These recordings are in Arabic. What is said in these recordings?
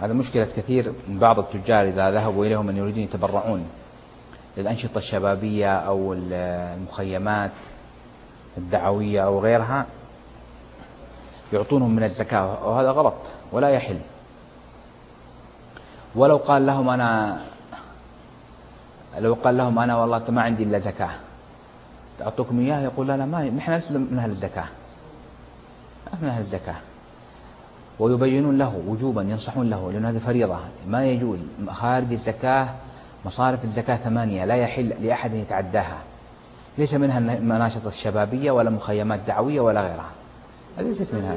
هذا مشكلة كثير من بعض التجار إذا ذهبوا إليهم من يريدون يتبرعون للأنشطة الشبابية أو المخيمات الدعوية أو غيرها، يعطونهم من الزكاة، وهذا غلط ولا يحل. ولو قال لهم أنا والله ما عندي إلا زكاة أعطوكم إياه، يقول لا ما نحن لسنا من أهل الزكاة، من أهل الزكاة. ويبينون له وجوبا، ينصحون له، لأن هذه فريضة ما يجوز. خارج الزكاة مصارف الزكاة 8، لا يحل لأحد يتعداها، ليس منها المناشط الشبابية ولا مخيمات دعوية ولا غيرها، هذه ليست منها.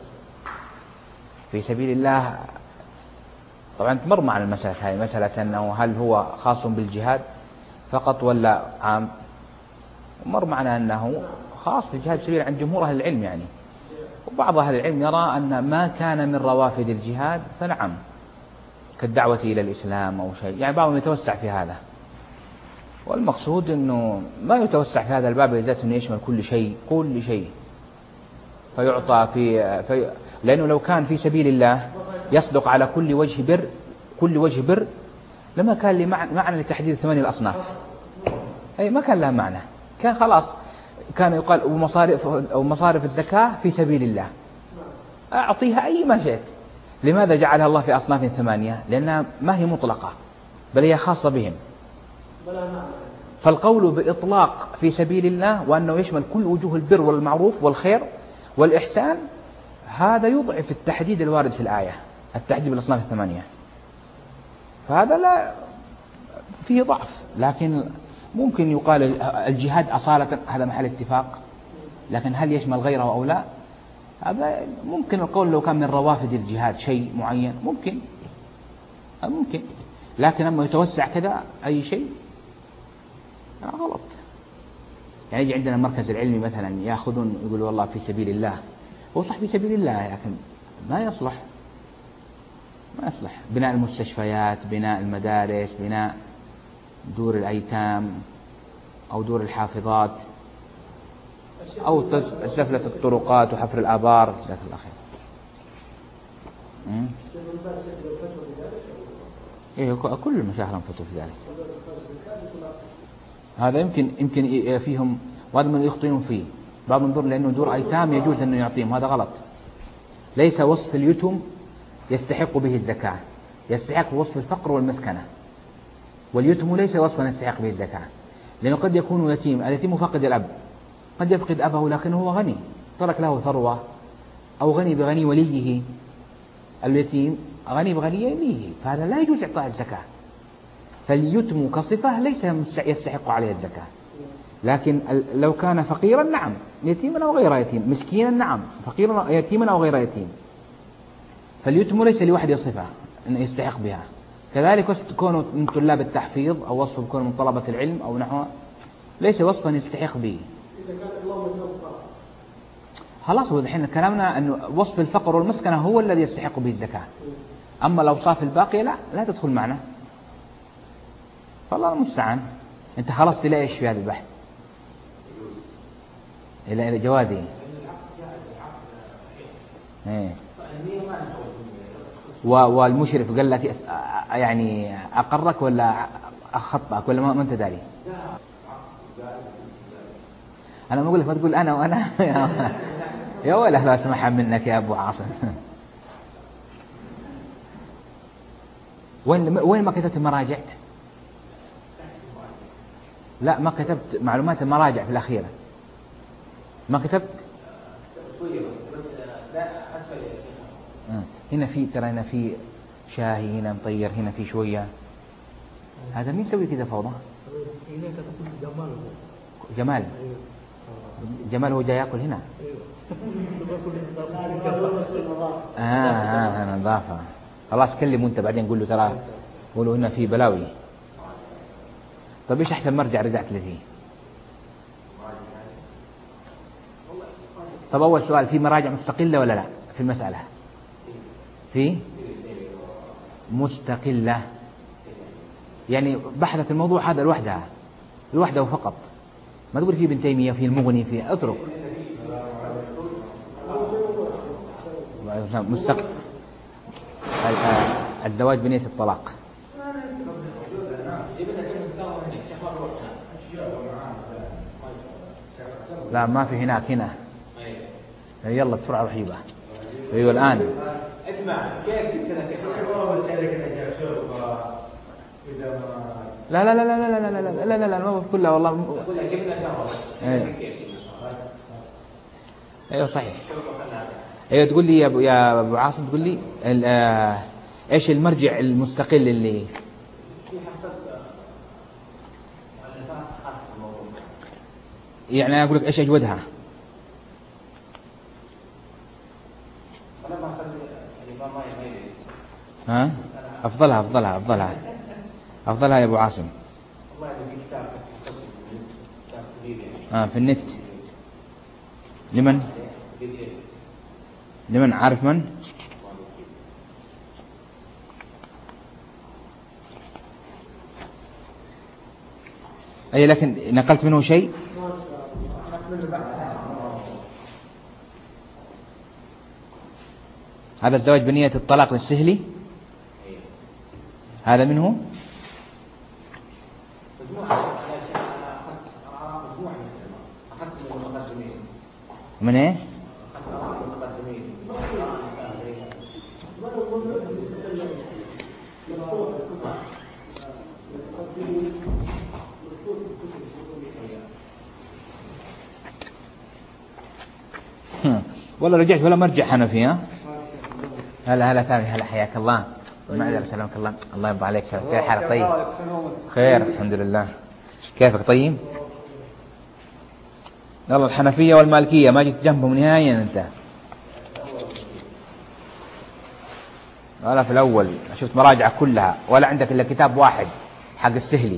في سبيل الله طبعا تمر معنا المسألة هذه، مسألة أنه هل هو خاص بالجهاد فقط ولا عام، ومر معنا أنه خاص بالجهاد سبيل عند جمهور أهل العلم يعني. وبعض أهل العلم يرى أن ما كان من روافد الجهاد فنعم، كالدعوة إلى الإسلام أو شيء، يعني بعضهم يتوسع في هذا. والمقصود أنه ما يتوسع في هذا الباب لذاته أنه يشمل كل شيء فيعطى لأنه لو كان في سبيل الله يصدق على كل وجه بر لما كان لي معنى لتحديد 8 الأصناف، أي ما كان لها معنى، كان خلاص كان يقال ومصارف الزكاة في سبيل الله، أعطيها أي ما شئت. لماذا جعلها الله في أصناف 8؟ لأنها ما هي مطلقة بل هي خاصة بهم. فالقول بإطلاق في سبيل الله وأنه يشمل كل وجوه البر والمعروف والخير والإحسان، هذا يضعف التحديد الوارد في الآية، التحديد بالأصناف 8، فهذا لا فيه ضعف. لكن ممكن يقال الجهاد أصالة هذا محل اتفاق، لكن هل يشمل غيره أو لا، هذا ممكن القول لو كان من روافد الجهاد شيء معين ممكن، لكن أما يتوسع كذا أي شيء غلط. يعني يجي عندنا المركز العلمي مثلا يأخذون يقولوا والله في سبيل الله، هو صح في سبيل الله لكن ما يصلح بناء المستشفيات، بناء المدارس، بناء دور الأيتام أو دور الحافظات، أو سفلة الطرقات وحفر الآبار. جزاك الله خير. إيه كل المشايخ لهم فتوى في ذلك. هذا يمكن فيهم، وهذا من يخطئون فيه بعض النظر، لأنه دور أيتام يجوز أنه يعطيهم، هذا غلط. ليس وصف اليتم يستحق به الزكاة، يستحق وصف الفقر والمسكنة، واليتم ليس وصفا يستحق به الزكاة، لأنه قد يكون يتيم، اليتيم فقد الأب، قد يفقد أبه لكنه هو غني ترك له ثروة، أو غني بغني وليه، اليتيم غني بغني وليه، فهذا لا يجوز إعطاء الزكاة. فاليتم كصفة ليس يستحق عليه الزكاة، لكن لو كان فقيرا نعم، يتيما أو غير يتيم، مسكينا نعم، فقيرا يتيما أو غير يتيم، فاليتم ليس لوحده صفة أنه يستحق بها. كذلك كونه من طلاب التحفيظ أو وصفه كونه من طلبة العلم أو نحوه ليس وصفا يستحق به. خلاص هو الحين كلامنا أن وصف الفقر والمسكنة هو الذي يستحق به الزكاة، أما الأوصاف الباقية لا تدخل معنا، فالله المستعان. أنت خلاص إلى إيش في هذا البحث؟ إلى جوازي. والمشرف قال لك يعني أقرك ولا أخطأك ولا ما أنت داري؟ أنا ما أقول لك ما تقول أنا وأنا يا ولا لا أسمعها منك يا أبو عاصم. وين ما كتبت المراجع؟ لا ما كتبت معلومات المراجع في الأخيرة، ما كتبت. هنا في ترى هنا في شاهي، هنا مطير، هنا في شوية. هذا مين يسوي كذا فوضى؟ جمال هو جاي يأكل هنا. نظافة. خلاص كلمه أنت بعدين قول له ترى قولوا هنا في بلاوي. طب إيش أحسن مرجع رجعت له فيه؟ طب أول سؤال، في مراجع مستقلة ولا لا في المسألة؟ في مستقلة، يعني بحثت الموضوع هذا لوحده فقط، ما تقول في ابن تيمية في المغني في اترك الزواج بنية الطلاق. لا ما في هناك، هنا يلا بسرعة رحيبة. أيوة الآن اسمع كيف كذا لا لا لا لا لا لا لا لا لا لا لا ما كلها والله. أيوة صحيح. أيوة تقول لي يا أبو عاصم، تقول لي إيش المرجع المستقل اللي يعني أقول لك إيش أجودها؟ ها أفضلها يا أبو عاصم. في النت. لمن عارف من؟ أي لكن نقلت منه شيء. هذا الزواج بنية الطلاق للسهلي، هذا منه. من ايه؟ والله رجعت ولا مرجع حنفي. هلا ثاني، هلا حياك الله. معذرة سلامك الله. الله يرضى عليك. كيف حالك؟ طيب خير الحمد لله. كيفك؟ طيب. يلا الحنفية والمالكية ما جيت جنبهم نهائيا أنت، ولا في الأول شفت مراجعة كلها، ولا عندك إلا كتاب واحد حق السهلي.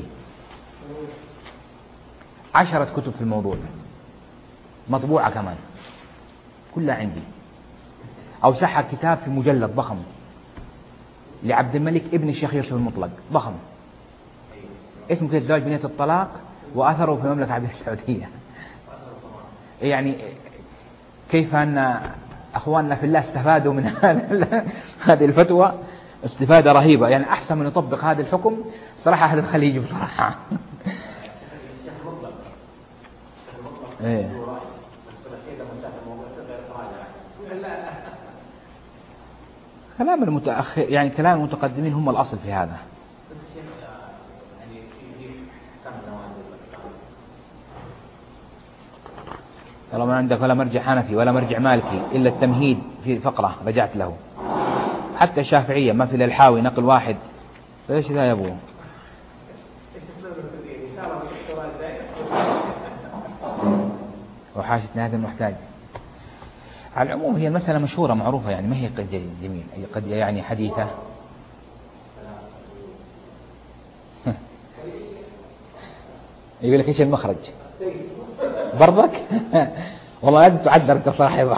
10 كتب في الموضوع مطبوعة كمان كلها عندي. أو صح كتاب في مجلد ضخم لعبد الملك ابن الشيخ يوسف المطلق ضخم، اسمه كده الزواج بنية الطلاق وأثره في المملكة العربية السعودية. يعني كيف أن أخواننا في الله استفادوا من هذه الفتوى استفادة رهيبة. يعني أحسن من يطبق هذا الحكم صراحة أهل الخليج بصراحة. إيه. كلام المتأخر يعني كلام المتقدمين هم الأصل في هذا. والله ما عندك ولا مرجع حنفي ولا مرجع مالكي إلا التمهيد في فقرة رجعت له. حتى الشافعية ما في الحاوي نقل واحد. ايش ذا يا ابو؟ وحاشة نهاية المحتاج. على العموم هي المسألة مشهورة معروفة، يعني ما هي قد جميل قد يعني حديثة. يقول لك ايش المخرج برضك؟ والله لا تعذر انت صاحب.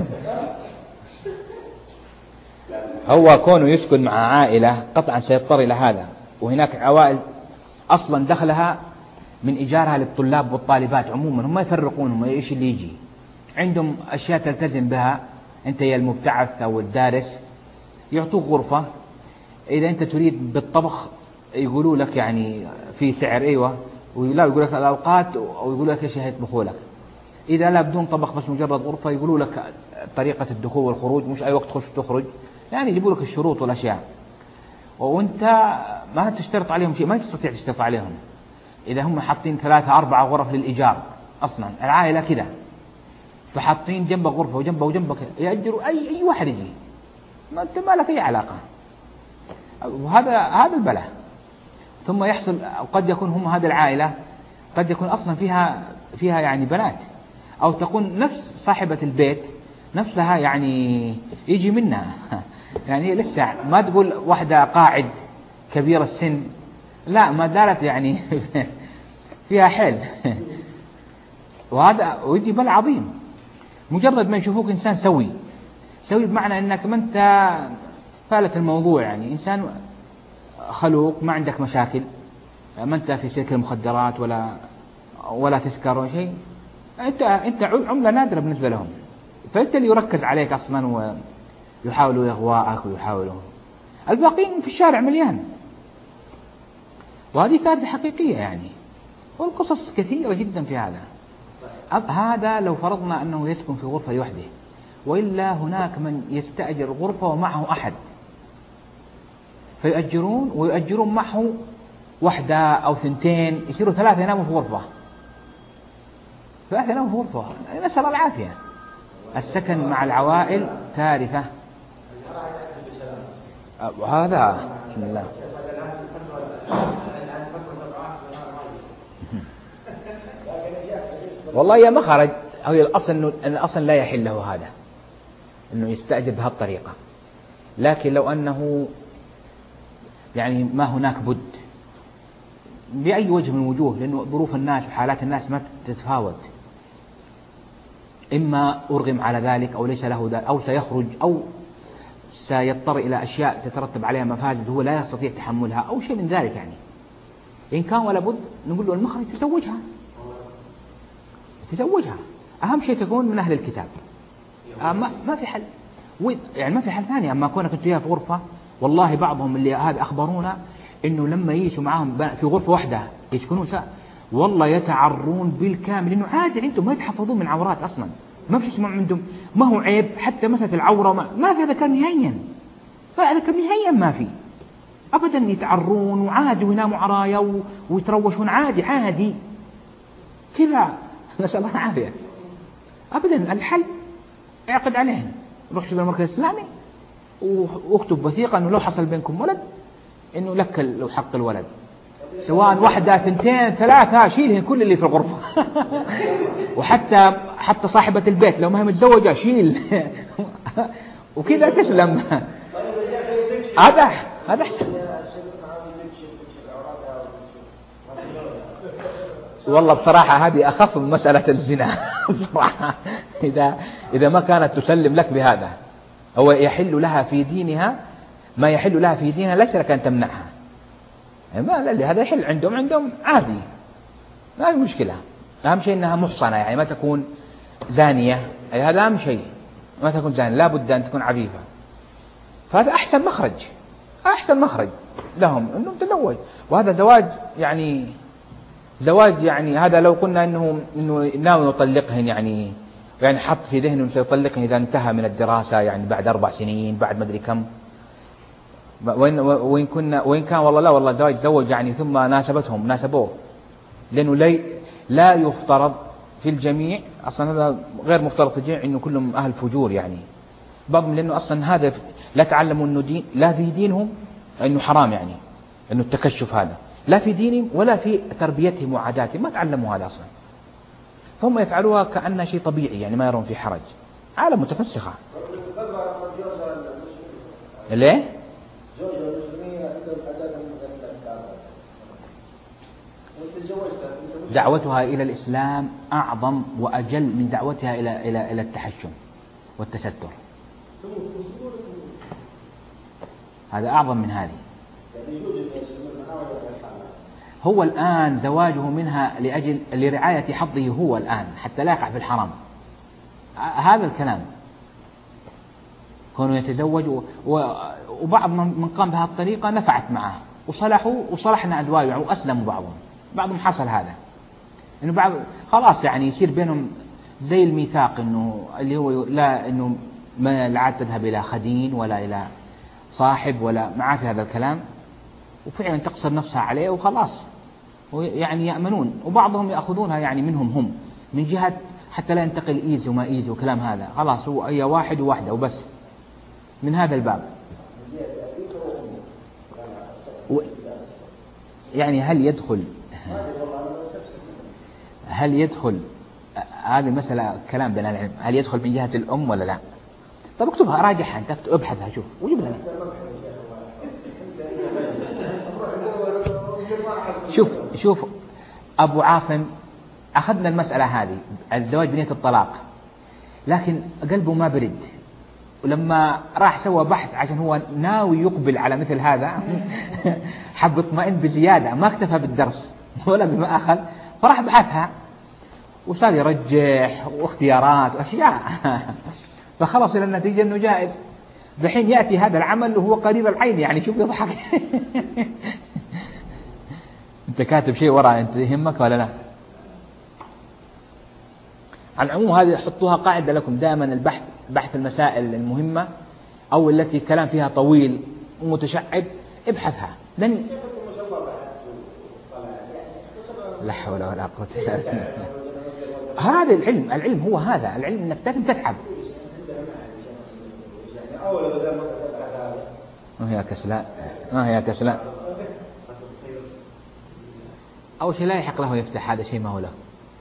هو كونه يسكن مع عائلة قطعا سيضطر إلى هذا، وهناك عوائل أصلا دخلها من إيجارها للطلاب والطالبات عموما، هم يفرقون هم إيش اللي يجي عندهم أشياء تلتزم بها. أنت يا المبتعث أو الدارس يعطوك غرفة، إذا أنت تريد بالطبخ يقولوا لك يعني في سعر أيوة، ولا يقول لك الأوقات أو يقول لك إيش هيطبخوا لك. إذا لا بدون طبخ بس مجرد غرفة يقولوا لك طريقة الدخول والخروج، مش أي وقت تخش تخرج، يعني يجيبوا لك الشروط والأشياء. وأنت ما تشترط عليهم شيء، ما تستطيع تشترط عليهم. إذا هم حاطين 3 4 غرف للإيجار أصلا العائلة كده، فحاطين جنبك غرفة وجنبك يأجروا أي واحد يجي، ما أنت ما لك أي علاقة. وهذا البلاء. ثم يحصل قد يكون هم هذه العائلة قد يكون أصلا فيها يعني بنات، أو تكون نفس صاحبة البيت نفسها يعني يجي منها يعني لسه ما تقول واحدة قاعد كبير السن، لا ما دارت يعني فيها حيل. وهذا ويجي بل عظيم. مجرد ما يشوفوك إنسان سوي بمعنى أنك ما أنت فالت الموضوع، يعني إنسان خلوق ما عندك مشاكل، ما أنت في سلك المخدرات ولا تسكر ولا شيء، أنت عملة نادرة بالنسبة لهم. فأنت اللي يركز عليك أصلا ويحاولوا إغواءك ويحاولوا. الباقين في الشارع مليان. وهذه كارثة حقيقية يعني، والقصص كثيرة جدا في هذا. هذا لو فرضنا أنه يسكن في غرفة لوحده، وإلا هناك من يستأجر غرفة ومعه أحد، فيؤجرون ويؤجرون معه واحدة أو ثنتين، يصيروا ثلاثة يناموا في غرفة، ثلاثة يناموا في غرفة. نسأل الله العافية. السكن مع العوائل كارثة. وهذا بسم الله. والله يا ما خرج. هي الأصل لا يحل له هذا، أنه يستأجر بهالطريقة. لكن لو أنه يعني ما هناك بد بأي وجه من الوجوه، لأنه ظروف الناس وحالات الناس ما تتفاوت، إما أرغم على ذلك أو ليس له ذلك، أو سيخرج أو سيضطر إلى أشياء تترتب عليها مفاسد هو لا يستطيع تحملها أو شيء من ذلك. يعني إن كان ولا بد نقول له المخرج تزوجها. أهم شيء تكون من أهل الكتاب. ما في حل، يعني ما في حل ثاني. أما كونك أنت في غرفة، والله بعضهم اللي هذا أخبرونا إنه لما يعيشوا معهم في غرفة واحدة يسكنون والله يتعرون بالكامل، إنه عادي عندهم ما يتحفظون من عورات أصلا، ما في اسمه عندهم، ما هو عيب حتى مثل العورة ما في هذا كان نهائيا، ما في أبدا. يتعرون وعادي ويناموا عرايا ويتروشون عادي كذا. نسأل الله العافية. أبدا الحل اعقد عليهم، روح شوف المركز الإسلامي واكتب وثيقة إنه لو حصل بينكم ولد إنه لك لو حق الولد، سواء واحدة ثنتين ثلاثة، شيلهن كل اللي في الغرفة. وحتى صاحبة البيت لو ما هي متزوجة شيل. وكذا تسلم. هذا والله بصراحة هذه أخف من مسألة الزنا. بصراحة إذا ما كانت تسلم لك بهذا، هو يحل لها في دينها ما يحل لها في دينها، ليس لك أن تمنعها. هذا يحل عندهم عادي، ما في مشكلة. أهم شيء أنها محصنة، يعني ما تكون زانية، هذا أهم شيء، ما تكون زانية، لا بد أن تكون عفيفة. فهذا أحسن مخرج لهم أنهم تزوج. وهذا زواج يعني هذا لو قلنا إنه ناوي يطلقهن، يعني حط في ذهنه أنه سيطلقهن إذا انتهى من الدراسة، يعني بعد 4 سنين، بعد ما أدري كم، وإن كان والله زوج يعني ثم ناسبوه، لأنه لا يفترض في الجميع أصلا، هذا غير مفترض في الجميع إنه كلهم أهل فجور، يعني بعضهم، لأنه أصلا هذا لا تعلموا إنه لا في دينهم إنه حرام، يعني إنه التكشف هذا لا في دينهم ولا في تربيتهم وعاداتهم، ما تعلموا هذا أصلا، فهم يفعلوها كأنها شيء طبيعي، يعني ما يرون في حرج. عالم متفسخة. ليه؟ دعوتها إلى الإسلام أعظم وأجل من دعوتها إلى التحشم والتستر. هذا أعظم من هذه. هو الآن زواجه منها لرعاية حظه هو الآن، حتى لا يقع في الحرام. هذا الكلام كونه يتزوج، وبعض من قام بهذه الطريقة نفعت معه وصلحنا أزواجه وأسلموا بعضهم حصل هذا، إنه بعض خلاص يعني يصير بينهم زي الميثاق، إنه اللي هو لا إنه ما لا عاد تذهب إلى خدين ولا إلى صاحب ولا معاه في هذا الكلام، وفعلا تقصر نفسها عليه وخلاص، يعني يأمنون. وبعضهم يأخذونها يعني منهم هم من جهة حتى لا ينتقل إيزي وما إيزي وكلام هذا، خلاص هو أي واحد وواحدة وبس، من هذا الباب. يعني هل يدخل هذه مسألة كلام بين العلم، هل يدخل من جهة الأم ولا لا؟ طب اكتبها، راجعها أنت، ابحثها، شوف وجيب لنا. شوف أبو عاصم، أخذنا المسألة هذه الزواج بنية الطلاق، لكن قلبه ما برد، ولما راح سوى بحث عشان هو ناوي يقبل على مثل هذا حب يطمئن بزيادة، ما اكتفى بالدرس ولا بما أخذ، فراح بحثها وصار يرجح واختيارات وأشياء فخلص إلى النتيجة أنه جائز. بحين يأتي هذا العمل وهو قريب العين، يعني شوف يضحك. أنت كاتب شيء وراء، أنت يهمك ولا لا؟ على العموم هذه حطوها قاعدة لكم دائما، بحث المسائل المهمة أو التي كلام فيها طويل ومتشعب ابحثها. لن لا حول ولا قوة إلا بالله. هذا العلم هو هذا العلم، انك لازم تتعب. ما هي كسلان أول شيء لا يحق له يفتح هذا شيء ما هو له.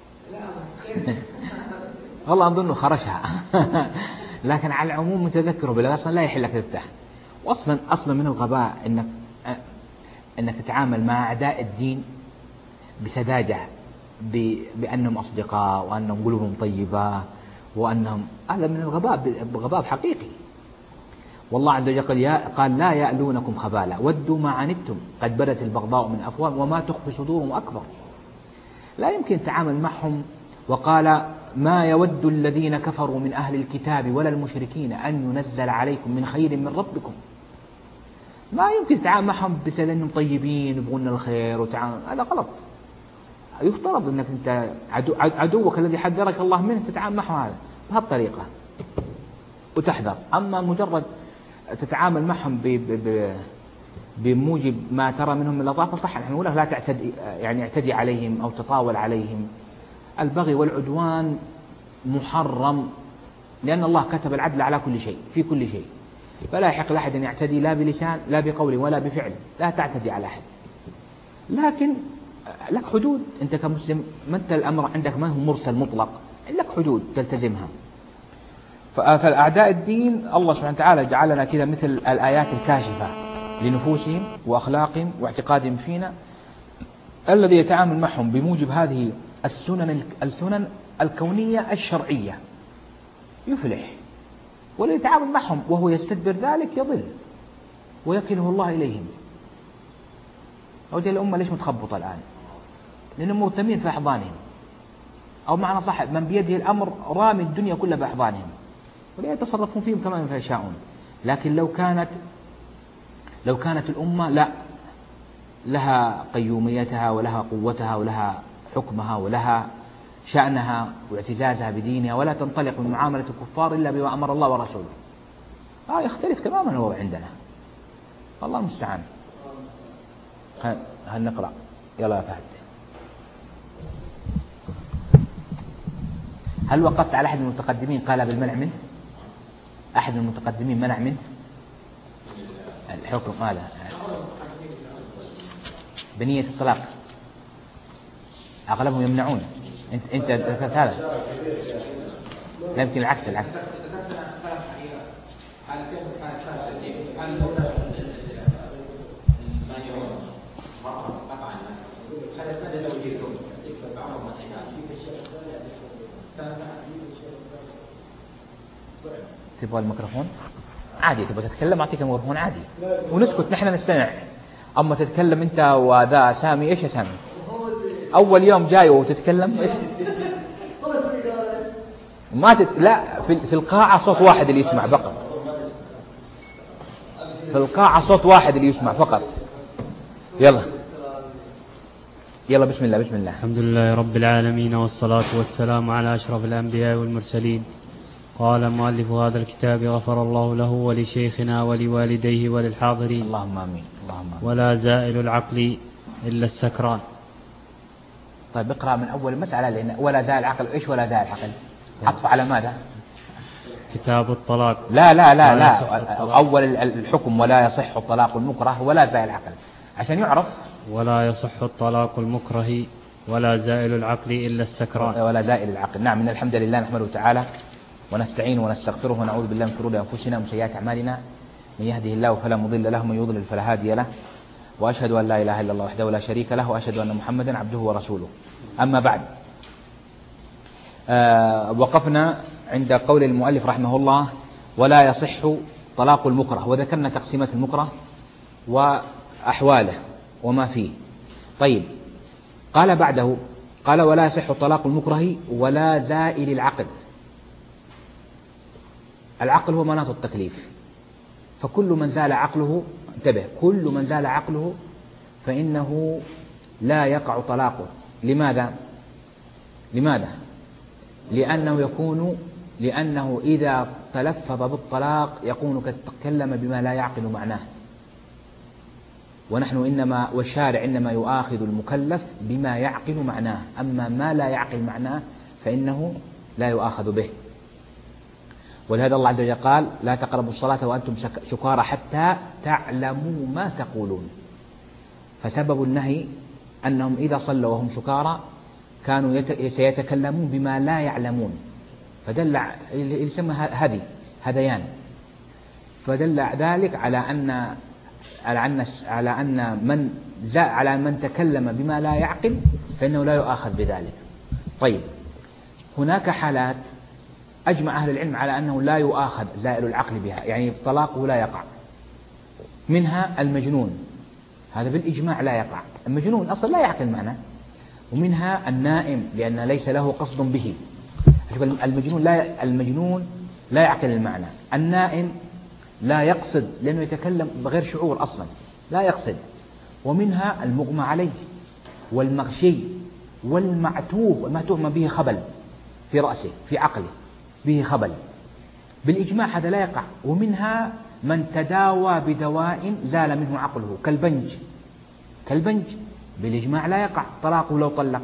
والله أظنه خرجها. لكن على العموم متذكره بالله أصلا لا يحل لك تفتح. وأصلا من الغباء إنك تتعامل مع أعداء الدين بسذاجة، بأنهم أصدقاء وأنهم قلوبهم طيبة وأنهم، هذا من الغباء حقيقي. والله عز وجل قال لا يألونكم خبالا ودوا ما عنتم قد بدت البغضاء من أفواههم وما تخفي صدورهم أكبر. لا يمكن التعامل معهم. وقال ما يود الذين كفروا من أهل الكتاب ولا المشركين أن ينزل عليكم من خير من ربكم. ما يمكن التعامل معهم بسبب أنهم طيبين يبغون الخير هذا غلط. يفترض أنك أنت عدوك الذي حذرك الله منه تتعامل معه هذا بهالطريقة وتحذر. أما مجرد تتعامل معهم بموجب ما ترى منهم من الأضعاف فصح. نحن نقول لا تعتدي، يعني اعتدي عليهم أو تطاول عليهم. البغي والعدوان محرم، لأن الله كتب العدل على كل شيء في كل شيء، فلا يحق لأحد أن يعتدي لا بلسان لا بقول ولا بفعل. لا تعتدي على أحد، لكن لك حدود. أنت كمسلم ما أنت الأمر عندك ما هو مرسل مطلق، لك حدود تلتزمها. فالأعداء الدين الله سبحانه وتعالى جعلنا كذا مثل الآيات الكاشفة لنفوسهم وأخلاقهم واعتقادهم فينا، الذي يتعامل معهم بموجب هذه السنن الكونية الشرعية يفلح، والذي يتعامل معهم وهو يستدبر ذلك يضل ويكله الله إليهم. أودي الأمة ليش متخبطة الآن؟ لأنهم مرتمين في أحضانهم، أو معنى صح من بيده الأمر رامي الدنيا كلها بأحضانهم ولا يتصرفون فيهم كما يشاءون. لكن لو كانت الأمة لا لها قيوميتها ولها قوتها ولها حكمها ولها شأنها واعتزازها بدينها، ولا تنطلق من معاملة الكفار إلا بما أمر الله ورسوله، يختلف تماما الوضع عندنا. الله المستعان. هل نقرأ؟ يلا يا فهد. هل وقفت على أحد من المتقدمين قال بالمنع منه؟ أحد من المتقدمين منع منه الحكم هذا بنية الطلاق؟ أغلبهم يمنعون. أنت ذكرت هذا، لا يمكن العكس. تبغى الميكروفون عادي، تبغى تتكلم أعطيك الميكروفون عادي ونسكت نحن نستمع. أما تتكلم أنت وذا سامي، إيش يا سامي؟ أول يوم جاي وتتكلم إيش؟ لا في القاعة صوت واحد اللي يسمع فقط. في القاعة صوت واحد اللي يسمع فقط. يلا بسم الله. الحمد لله رب العالمين، والصلاة والسلام على أشرف الأنبياء والمرسلين. قال مؤلف هذا الكتاب غفر الله له ولشيخنا ولوالديه وللحاضرين. اللهم آمين. ولا زائل العقل إلا السكران. طيب اقرأ من أول مسألة، لأن ولا زائل العقل. إيش ولا زائل العقل؟ عطف على ماذا؟ كتاب الطلاق. لا أول الحكم ولا يصح الطلاق المكره ولا زائل العقل عشان يعرف. ولا يصح الطلاق المكره ولا زائل العقل إلا السكران. ولا زائل العقل. نعم. من الحمد لله نحمده تعالى ونستعين ونستغفره ونعوذ بالله من شرور أنفسنا ومن سيئات أعمالنا. من يهده الله فلا مضل له ومن يضلل فلا هادي له، وأشهد أن لا إله إلا الله وحده لا شريك له، وأشهد أن محمدا عبده ورسوله. أما بعد، وقفنا عند قول المؤلف رحمه الله ولا يصح طلاق المكره، وذكرنا تقسيمات المكره وأحواله وما فيه. طيب قال بعده قال ولا يصح طلاق المكره ولا زائل العقل. العقل هو مناط التكليف، فكل من زال عقله، انتبه، كل من زال عقله فإنه لا يقع طلاقه. لماذا؟ لأنه إذا تلفظ بالطلاق يكون قد تكلم بما لا يعقل معناه، والشارع إنما يؤاخذ المكلف بما يعقل معناه، أما ما لا يعقل معناه فإنه لا يؤاخذ به. ولهذا الله عز وجل قال: لا تقربوا الصلاة وأنتم سكارى حتى تعلموا ما تقولون. فسبب النهي أنهم إذا صلوا وهم سكارى كانوا سيتكلمون بما لا يعلمون، فدل يسمى هذيان، فدل ذلك على من تكلم بما لا يعقل فإنه لا يؤاخذ بذلك. طيب، هناك حالات أجمع أهل العلم على أنه لا يؤاخذ زائل العقل بها، يعني طلاقه لا يقع. منها المجنون، هذا بالإجماع لا يقع، المجنون أصلا لا يعقل معناه. ومنها النائم لأن ليس له قصد به، المجنون لا يعقل المعنى. النائم لا يقصد لأنه يتكلم بغير شعور أصلا، لا يقصد. ومنها المغمى عليه والمغشي والمعتوه ما به خبل في رأسه في عقله، به خبل، بالإجماع هذا لا يقع. ومنها من تداوى بدواء زال منه عقله كالبنج بالإجماع لا يقع طلاقه لو طلق.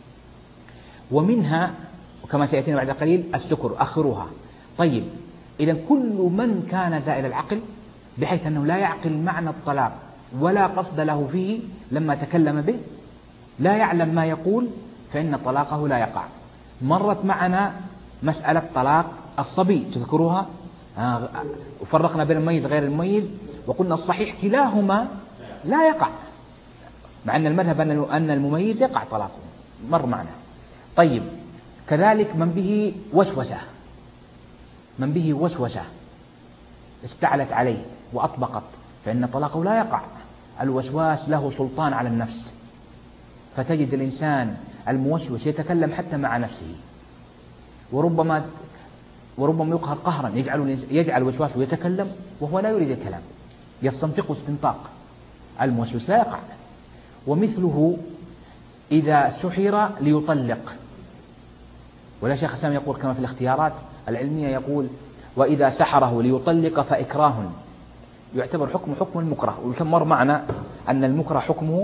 ومنها كما سيأتينا بعد قليل السكر، أخروها. طيب، إذا كل من كان زائل العقل بحيث أنه لا يعقل معنى الطلاق ولا قصد له فيه لما تكلم به، لا يعلم ما يقول، فإن طلاقه لا يقع. مرت معنا مسألة طلاق الصبي، تذكروها؟ وفرقنا بين المميز غير المميز، وقلنا الصحيح كلاهما لا يقع، مع أن المذهب أن المميز يقع طلاقه، مر معنا. طيب، كذلك من به وسوسة استعلت عليه وأطبقت، فإن طلاقه لا يقع. الوسواس له سلطان على النفس، فتجد الإنسان الموسوس يتكلم حتى مع نفسه، وربما يقهر قهرا يجعل وسواسه يتكلم وهو لا يريد الكلام، يستنطق استنطاق. الموسوس لا يقع. ومثله إذا سحر ليطلق، ولا شيخ الإسلام يقول كما في الاختيارات العلمية، يقول: وإذا سحره ليطلق فإكراه، يعتبر حكم المكره. ويسمر معنا أن المكره حكمه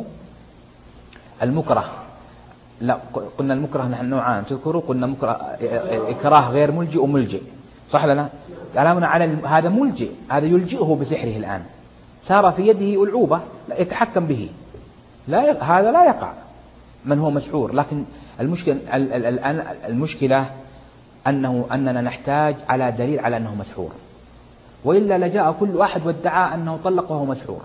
لا، قلنا المكره نحن نوعان، تذكروا قلنا مكره إكراه غير ملجئ وملجئ، صح لنا؟ كلامنا على هذا ملجئ، هذا يلجئه بسحره الآن، صار في يده ألعوبة يتحكم به، هذا لا يقع من هو مسحور. لكن المشكلة أننا نحتاج على دليل على أنه مسحور، وإلا لجاء كل أحد وادعى أنه طلق وهو مسحور.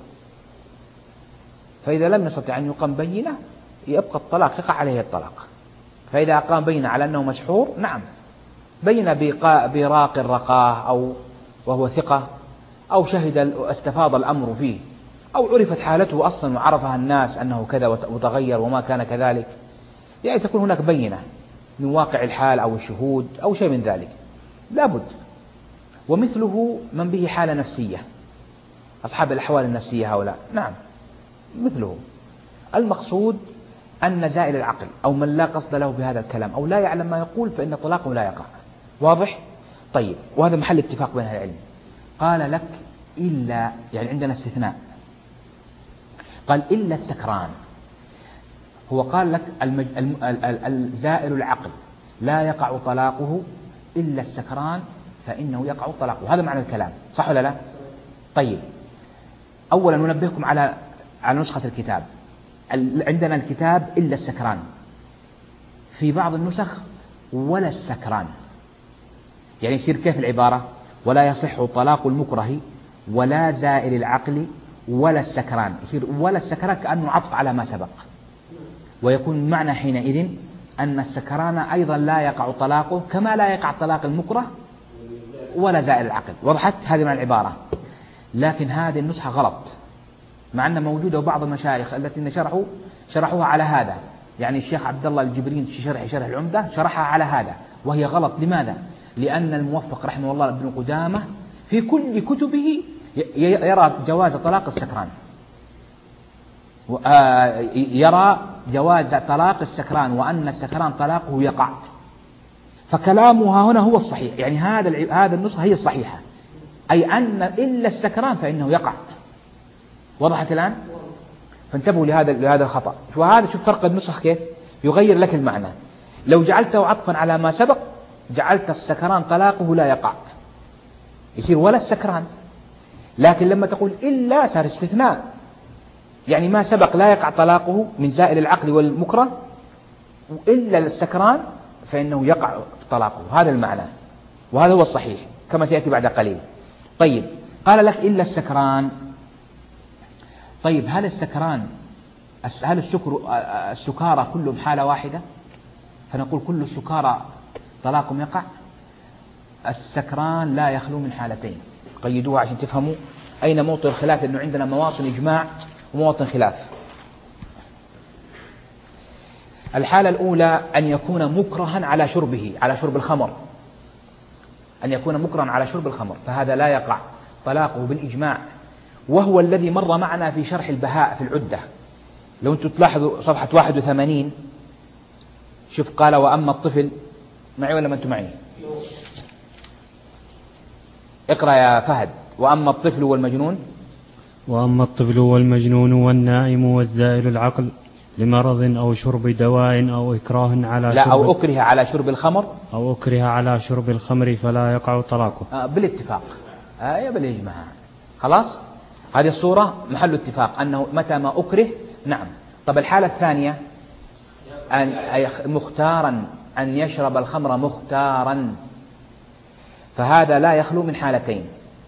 فإذا لم نستطع أن يقام بينة يبقى الطلاق، يقع عليه الطلاق. فإذا قام بينة على أنه مسحور، نعم، بين براق رقاه أو وهو ثقة، أو شهد استفاض الأمر فيه، أو عرفت حالته أصلا وعرفها الناس أنه كذا وتغير وما كان كذلك، يعني تكون هناك بينة من واقع الحال أو الشهود أو شيء من ذلك، لابد. ومثله من به حالة نفسية، أصحاب الأحوال النفسية هؤلاء، نعم، مثله. المقصود أن زائل العقل أو من لا قصد له بهذا الكلام أو لا يعلم ما يقول فإن طلاقه لا يقع. واضح؟ طيب، وهذا محل اتفاق بين أهل العلم. قال لك إلا، يعني عندنا استثناء، قال إلا السكران. هو قال لك الزائل العقل لا يقع طلاقه إلا السكران فإنه يقع طلاقه، هذا معنى الكلام، صح ولا لا؟ طيب، أولا ننبهكم على نسخة الكتاب. عندنا الكتاب إلا السكران، في بعض النسخ ولا السكران، يعني يصير كيف العبارة؟ ولا يصح طلاق المكره ولا زائل العقل ولا السكران، يصير ولا السكران كأنه عطف على ما سبق، ويكون معنى حينئذ أن السكران أيضا لا يقع طلاقه كما لا يقع طلاق المكره ولا زائل العقل. وضحت هذه معنى العبارة. لكن هذه النسخة غلط، مع أن موجودة بعض المشايخ التي شرحوها على هذا، يعني الشيخ عبد الله الجبرين في شرح العمدة شرحها على هذا، وهي غلط. لماذا؟ لأن الموفق رحمه الله ابن قدامة في كل كتبه يرى جواز طلاق السكران، يرى جواز طلاق السكران وأن السكران طلاقه يقع، فكلامها هنا هو الصحيح، يعني هذا النسخة هي الصحيحة، أي أن إلا السكران فإنه يقع. وضحت الآن؟ فانتبهوا لهذا الخطأ. شوف فرق النسخ كيف يغير لك المعنى. لو جعلته عطفا على ما سبق جعلت السكران طلاقه لا يقع، يصير ولا السكران، لكن لما تقول إلا صار استثناء، يعني ما سبق لا يقع طلاقه من زائل العقل والمكره، إلا السكران فإنه يقع طلاقه. هذا المعنى، وهذا هو الصحيح كما سيأتي بعد قليل. طيب، قال لك إلا السكران. طيب، هل السكارى كلهم حالة واحدة؟ فنقول كل السكارى طلاقهم يقع. السكران لا يخلو من حالتين، قيدوها عشان تفهموا أين موطن الخلاف، لأنه عندنا مواطن إجماع ومواطن خلاف. الحالة الأولى أن يكون مكرها على شربه، على شرب الخمر، أن يكون مكرها على شرب الخمر، فهذا لا يقع طلاقه بالإجماع، وهو الذي مر معنا في شرح البهاء في العدة. لو أنتم تلاحظوا صفحة 81، شوف قال وأما الطفل، معي ولا ما أنتم معي؟ اقرأ يا فهد. وأما الطفل والمجنون، وأما الطفل والمجنون والنائم والزائل العقل لمرض أو شرب دواء أو إكراه على لا أو أكره على شرب الخمر، أو أكره على شرب الخمر فلا يقع طلاقه بالاتفاق، بالإجماع. خلاص، هذه الصورة محل اتفاق أنه متى ما أكره نعم. طب الحالة الثانية مختارا أن يشرب الخمر مختارا، فهذا لا يخلو من حالتين.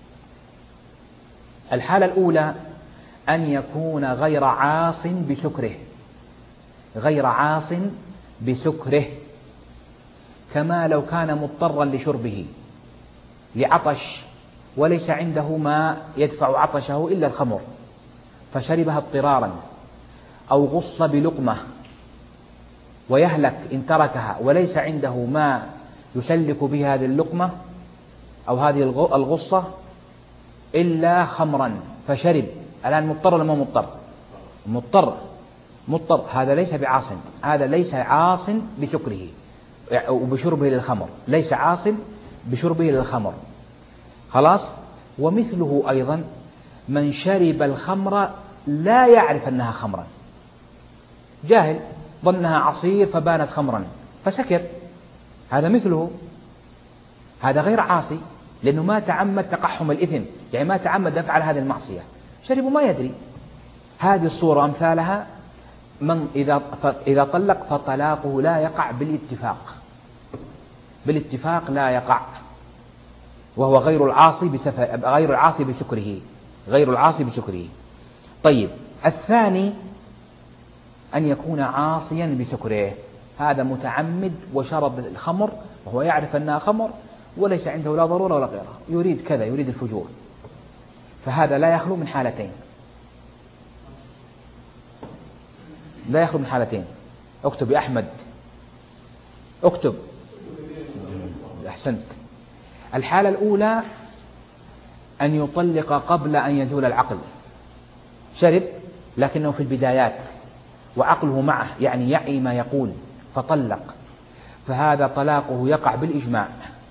الحالة الأولى أن يكون غير عاص بسكره، غير عاص بسكره، كما لو كان مضطرا لشربه لعطش وليس عنده ما يدفع عطشه إلا الخمر فشربها اضطرارا، أو غص بلقمة ويهلك إن تركها وليس عنده ما يسلك به هذه اللقمة أو هذه الغصة إلا خمرا فشرب. الآن مضطر ولا ما مضطر؟ مضطر. هذا ليس بعاص، هذا ليس عاص بسكره وبشربه للخمر، ليس عاص بشربه للخمر. خلاص. ومثله أيضا من شرب الخمر لا يعرف أنها خمرا، جاهل ظنها عصير فبانت خمرا فسكر، هذا مثله، هذا غير عاصي لأنه ما تعمد تقحم الإثم، يعني ما تعمد يفعل هذه المعصية، شرب ما يدري. هذه الصورة أمثالها من إذا طلق فطلاقه لا يقع بالاتفاق، بالاتفاق لا يقع، وهو غير العاصي بسكره، غير العاصي بسكره. طيب، الثاني أن يكون عاصيا بسكره، هذا متعمد وشرب الخمر وهو يعرف أنها خمر وليس عنده لا ضرورة ولا غيرها، يريد كذا، يريد الفجور، فهذا لا يخلو من حالتين، لا يخلو من حالتين. اكتب يا أحمد، اكتب. أحسنت. الحالة الأولى أن يطلق قبل أن يزول العقل، شرب لكنه في البدايات وعقله معه، يعني يعي ما يقول فطلق، فهذا طلاقه يقع بالإجماع،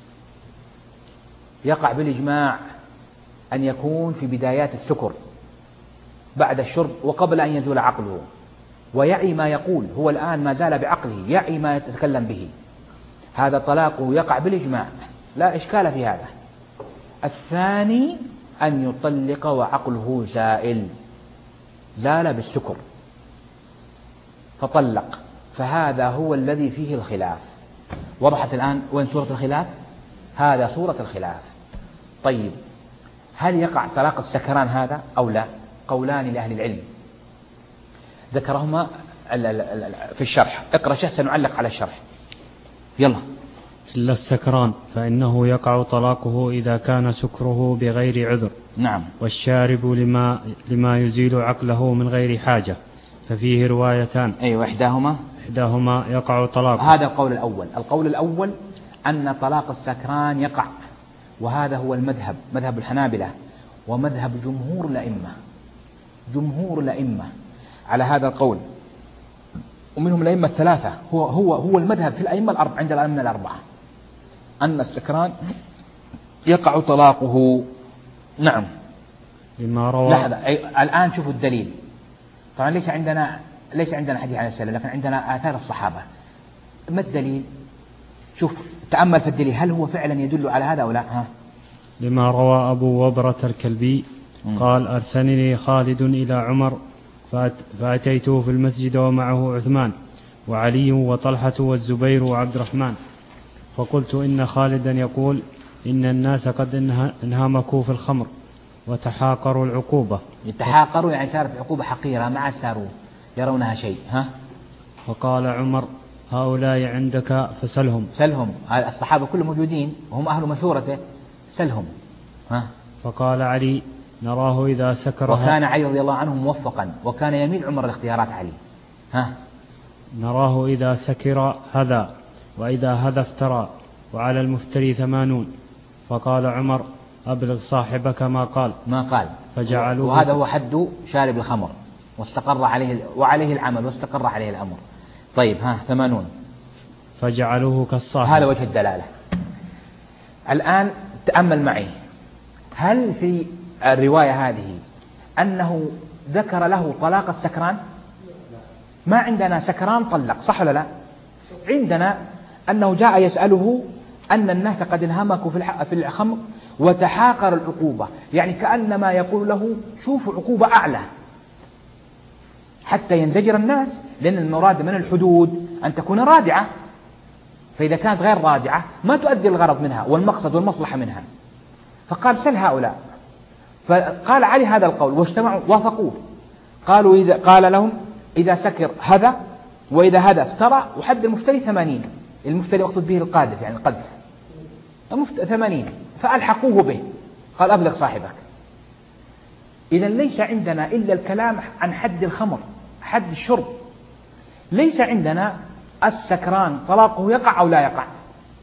يقع بالإجماع أن يكون في بدايات السكر بعد الشرب وقبل أن يزول عقله، ويعي ما يقول، هو الآن ما زال بعقله يعي ما يتكلم به، هذا طلاقه يقع بالإجماع، لا إشكال في هذا. الثاني أن يطلق وعقله زائل، زال بالسكر فطلق، فهذا هو الذي فيه الخلاف. وضحت الآن وين صورة الخلاف؟ هذا صورة الخلاف. طيب، هل يقع طلاق السكران هذا أو لا؟ قولان لأهل العلم ذكرهما في الشرح. اقرأ شيء سنعلق على الشرح، يلا. إلا السكران فإنه يقع طلاقه إذا كان سكره بغير عذر. نعم. والشارب لما يزيل عقله من غير حاجة، ففيه روايتان. أيوة، إحداهما يقع طلاقه. هذا القول الأول. القول الأول أن طلاق السكران يقع، وهذا هو المذهب، مذهب الحنابلة، ومذهب جمهور الأئمة على هذا القول، ومنهم الأئمة الثلاثة، هو المذهب في الأئمة الأربعة عند الأئمة الأربعة، أن السكران يقع طلاقه. نعم. لما روى. لحظة، الآن شوفوا الدليل. طبعا ليس عندنا حديث عن السلف، لكن عندنا آثار الصحابة. ما الدليل؟ شوف تأمل في الدليل، هل هو فعلا يدل على هذا أو لا؟ لما روى أبو وبرة الكلبي قال: أرسلني خالد إلى عمر فأتيته في المسجد ومعه عثمان وعلي وطلحة والزبير وعبد الرحمن، فقلت: إن خالدا يقول إن الناس قد انهمكوا في الخمر وتحاقروا العقوبة. يتحاقروا يعني صارت عقوبة حقيرة، ما عاد صاروا يرونها شيء. فقال عمر: هؤلاء عندك فسلهم. الصحابة كلهم موجودين وهم أهل مشورته، سلهم. فقال علي: نراه إذا سكر. وكان علي رضي الله عنه موفقا، وكان يميل عمر لاختيارات علي. نراه إذا سكر هذا، وإذا هذا افترى، وعلى المفتري 80. فقال عمر: أبلغ صاحبك ما قال. فجعلوه. وهذا هو حد شارب الخمر، واستقر عليه العمل واستقر عليه الأمر. طيب 80. فجعلوه كالصاحب. هذا وجه الدلالة. الآن تأمل معي، هل في الرواية هذه أنه ذكر له طلاق السكران؟ ما عندنا سكران طلق، صح ولا لا؟ عندنا أنه جاء يسأله أن الناس قد انهمكوا في الخمر وتحاقر العقوبة، يعني كأنما يقول له شوفوا عقوبة أعلى حتى ينزجر الناس، لأن المراد من الحدود أن تكون رادعة، فإذا كانت غير رادعة ما تؤدي الغرض منها والمقصد والمصلحة منها. فقال: سل هؤلاء. فقال علي هذا القول واجتمعوا وافقوه، قال لهم: إذا سكر هذا، وإذا هذا افترى، وحد المفتري 80. المفتري يقصد به القاذف، يعني القذف 80. فألحقوه به، قال: أبلغ صاحبك. إذا ليس عندنا إلا الكلام عن حد الخمر، حد الشرب، ليس عندنا السكران طلاقه يقع أو لا يقع.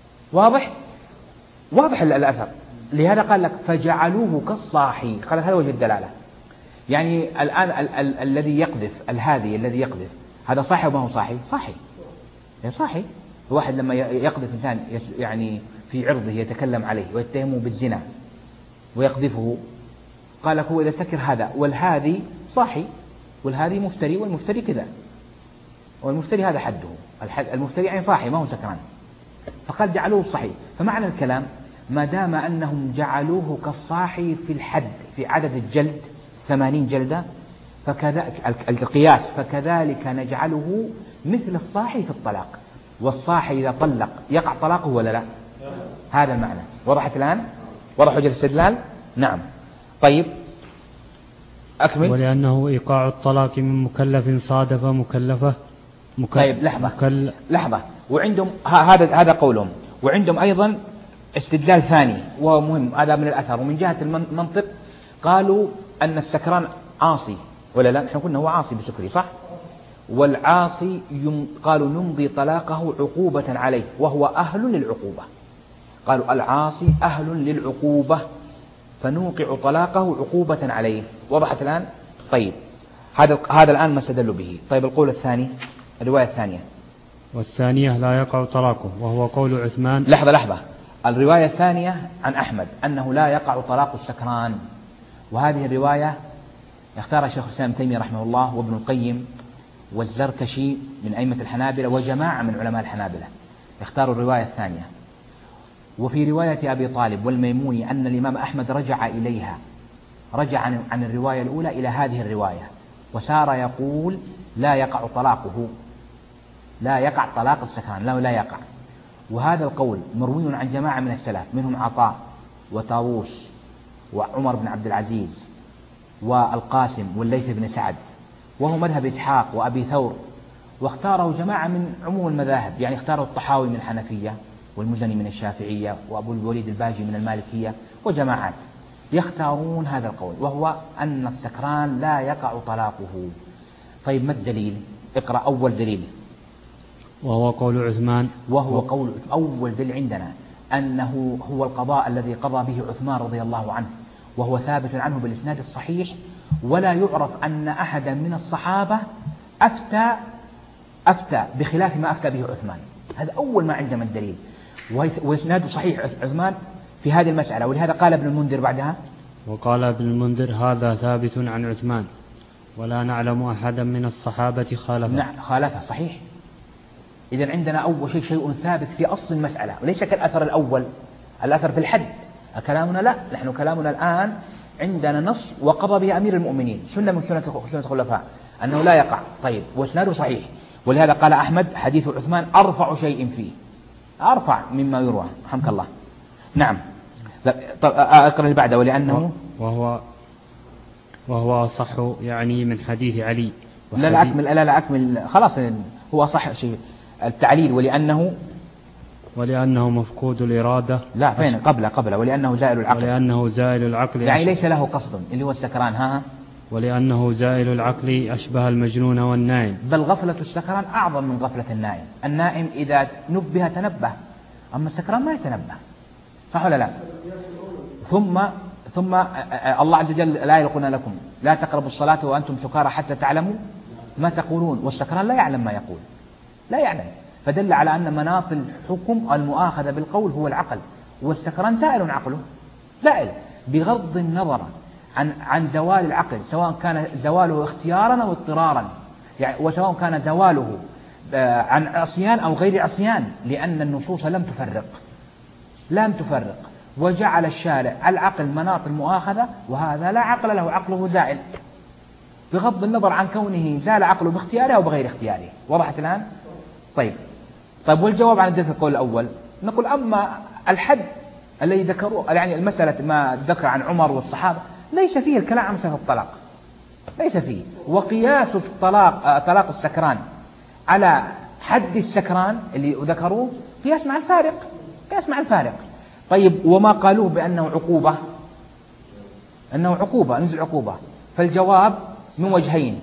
واضح الأثر. لهذا قال لك: فجعلوه كالصاحي. قال هذا وجه الدلالة. يعني الآن الذي يقذف، الهادي الذي يقذف، هذا صاحي وما هو صاحي؟ صاحي. الواحد لما يقذف إنسان يعني في عرضه يتكلم عليه ويتهمه بالزنا ويقذفه، قال لك هو إذا سكر هذا، والهادي صاحي، والهادي مفتري، والمفتري كذا، والمفتري هذا حده. المفتري يعني صاحي ما هو سكران. فقال جعلوه الصحيح. فمعنى الكلام ما دام أنهم جعلوه كالصاحي في الحد، في عدد الجلد 80 جلدة، القياس، فكذلك نجعله مثل الصاحي في الطلاق. والصاحي إذا طلق يقع طلاقه ولا لا؟ هذا المعنى. وضحت الآن؟ وضح وجه الاستدلال؟ نعم. طيب أكمل. ولأنه إيقاع الطلاق من مكلف صادف مكلفة. طيب لحظة. وعندهم هذا قولهم، وعندهم أيضا استدلال ثاني وهو مهم، هذا من الأثر ومن جهة المنطق. قالوا أن السكران عاصي ولا لا؟ نحن قلنا هو عاصي بسكري، صح؟ والعاصي قالوا نمضي طلاقه عقوبة عليه وهو أهل للعقوبة. قالوا العاصي أهل للعقوبة فنوقع طلاقه عقوبة عليه. وضحت الآن؟ طيب هذا الآن ما استدلوا به. طيب القول الثاني، الرواية الثانية. والثانية لا يقع طلاقه وهو قول عثمان. لحظة. الرواية الثانية عن أحمد أنه لا يقع طلاق السكران، وهذه الرواية اختارها شيخ الإسلام تيمية رحمه الله وابن القيم والزركشي من أئمة الحنابلة وجماعة من علماء الحنابلة، اختاروا الرواية الثانية. وفي رواية أبي طالب والميموني أن الإمام أحمد رجع إليها، رجع عن الرواية الأولى إلى هذه الرواية، وسار يقول لا يقع طلاقه، لا يقع طلاق السكران، لا يقع. وهذا القول مروي عن جماعة من السلف، منهم عطاء وطاووس وعمر بن عبد العزيز والقاسم والليث بن سعد، وهو مذهب إسحاق وأبي ثور، واختاره جماعة من عموم المذاهب، يعني اختاروا الطحاوي من الحنفية والمزني من الشافعية وأبو الوليد الباجي من المالكية، وجماعات يختارون هذا القول، وهو أن السكران لا يقع طلاقه. طيب ما الدليل؟ اقرأ أول دليل. وهو قول عثمان. وهو قول أول دليل عندنا أنه هو القضاء الذي قضى به عثمان رضي الله عنه، وهو ثابت عنه بالإسناد الصحيح، ولا يعرف أن أحدا من الصحابة أفتى بخلاف ما أفتى به عثمان. هذا أول ما عندنا من دليل، وإسناده صحيح عثمان في هذه المسألة. ولهذا قال ابن المنذر بعدها، وقال ابن المنذر هذا ثابت عن عثمان ولا نعلم أحدا من الصحابة خالفه. نعم خالفه صحيح. إذن عندنا أول شيء ثابت في أصل المسألة، وليس كالأثر الأول الأثر في الحد. كلامنا لا، نحن كلامنا الآن عندنا نص وقضى به أمير المؤمنين، سنة من سنة الخلفاء أنه لا يقع. طيب وإسناده صحيح، ولهذا قال أحمد حديث عثمان أرفع شيء فيه، أرفع مما يروى. رحمك الله. نعم. أقرأ اللي بعده. ولأنه وهو أصح يعني من حديث علي. لا أكمل خلاص، هو صح شيء التعليل. ولأنه مفقود الإرادة. لا فين قبل ولأنه زائل العقل. يعني ليس له قصد، اللي هو السكران. ولأنه زائل العقل أشبه المجنون والنائم. بل غفلة السكران أعظم من غفلة النائم. النائم إذا نبه تنبه، أما السكران ما يتنبه، صح ولا لا؟ ثم الله عز وجل لا يقول لكم لا تقربوا الصلاة وأنتم سكارى حتى تعلموا ما تقولون، والسكران لا يعلم ما يقول، لا يعلم. فدل على أن مناط الحكم المؤاخذة بالقول هو العقل، والسكران زائل عقله، زائل بغض النظر عن زوال العقل، سواء كان زواله اختيارا أو اضطرارا، يعني وسواء كان زواله عن عصيان أو غير عصيان، لأن النصوص لم تفرق وجعل الشارع العقل مناط المؤاخذة، وهذا لا عقل له، عقله زائل بغض النظر عن كونه زال عقله باختياره أو بغير اختياره. وضحت الآن؟ طيب والجواب عن ذلك القول الأول نقول أما الحد الذي ذكروه، يعني المسألة ما ذكر عن عمر والصحابة ليس فيه الكلام عن مسألة الطلاق، ليس فيه. وقياس طلاق السكران على حد السكران اللي ذكروه قياس مع الفارق. طيب وما قالوه بأنه عقوبة، نزل عقوبة، فالجواب من وجهين.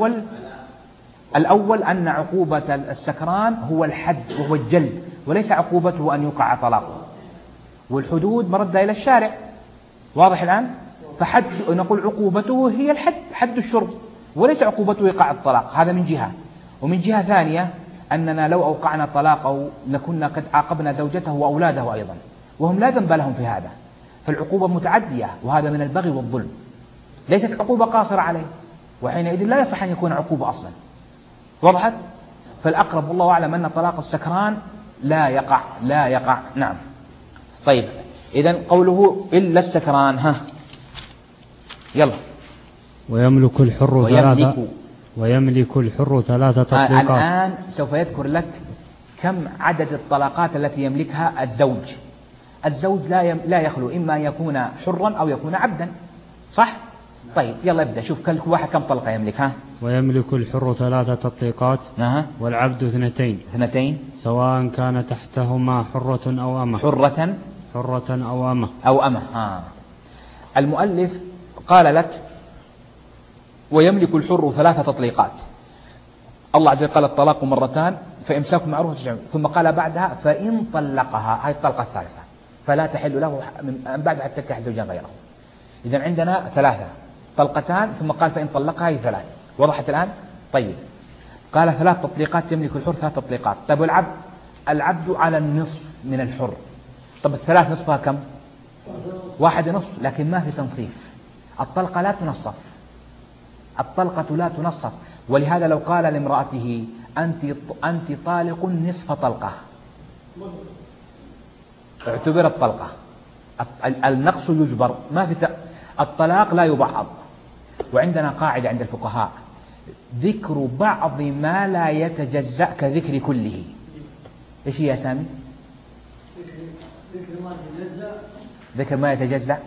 الأول أن عقوبة السكران هو الحد وهو الجلد، وليس عقوبته أن يقع طلاقه، والحدود مردة إلى الشارع. واضح الآن؟ نقول عقوبته هي حد الشرب، وليس عقوبته يقع الطلاق. هذا من جهة. ومن جهة ثانية أننا لو أوقعنا طلاقه لكنا قد عاقبنا زوجته وأولاده أيضا، وهم لا ذنب لهم في هذا، فالعقوبة متعدية، وهذا من البغي والظلم، ليست عقوبة قاصرة عليه، وحينئذ لا يصح أن يكون عقوبة أصلا. وضحت؟ فالأقرب والله أعلم أن طلاق السكران لا يقع. نعم. طيب إذن قوله إلا السكران. يلا. ويملك الحر ثلاثة تطليقات. الآن سوف يذكر لك كم عدد الطلاقات التي يملكها الزوج لا يخلو، إما أن يكون حرا أو يكون عبدا، صح؟ طيب يلا ابدأ، شوف كل واحد كم طلقة يملك. ويملك الحر 3 تطليقات. والعبد 2 سواء كان تحتهما حرة أو أمة. حرة أو أمة. المؤلف قال لك ويملك الحر 3 تطليقات. الله عز وجل قال الطلاق 2 فإمساك معروف، ثم قال بعدها فإن طلقها، هذه الطلقة الثالثة، فلا تحل له من بعد حتى تنكح زوجا غيره. إذن عندنا 3 طلقتان، ثم قال فإن طلقها هي 3. وضحت الآن؟ طيب قال 3 تطليقات يملك الحر 3 تطليقات. طيب العبد على النصف من الحر. طب 3 نصفها كم؟ 1.5، لكن ما في تنصيف. الطلقة لا تنصف، ولهذا لو قال لامرأته أنت طالق نصف طلقة اعتبر الطلقة. النقص يجبر، ما في الطلاق لا يبعض. وعندنا قاعدة عند الفقهاء: ذكر بعض ما لا يتجزأ كذكر كله. ايش هي يا سامي؟ ذكر ما يتجزأ،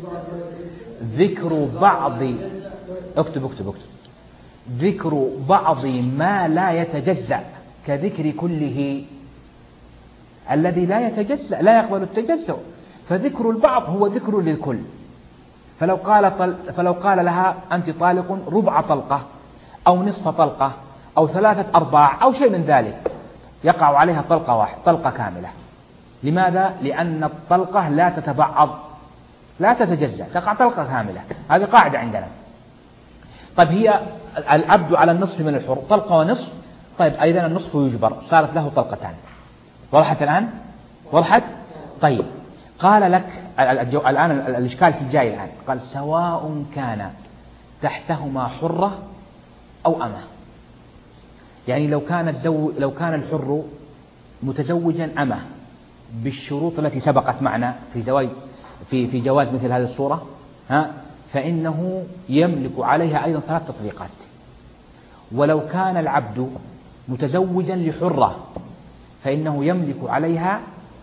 ذكر بعض، اكتب ذكر بعض ما لا يتجزأ كذكر كله. الذي لا يتجزأ لا يقبل التجزؤ، فذكر البعض هو ذكر للكل. فلو قال لها أنت طالق ربع طلقة أو نصف طلقة أو 3/4 أو شيء من ذلك، يقع عليها طلقة كاملة. لماذا؟ لأن الطلقة لا تتبعض، لا تتجزأ، تقع طلقة كاملة. هذه قاعدة عندنا. طيب هي العبد على النصف من الحر، طلقة ونصف. طيب أيضا النصف يجبر، صارت له طلقتان. وضحت الآن؟ وضحت؟ طيب قال لك الآن الإشكال في الجاي الآن، قال سواء كان تحتهما حرة أو أمة. يعني لو كان الحر متزوجا أمة بالشروط التي سبقت معنا في جواز مثل هذه الصورة، فإنه يملك عليها أيضا 3 تطليقات. ولو كان العبد متزوجا لحرة فإنه يملك عليها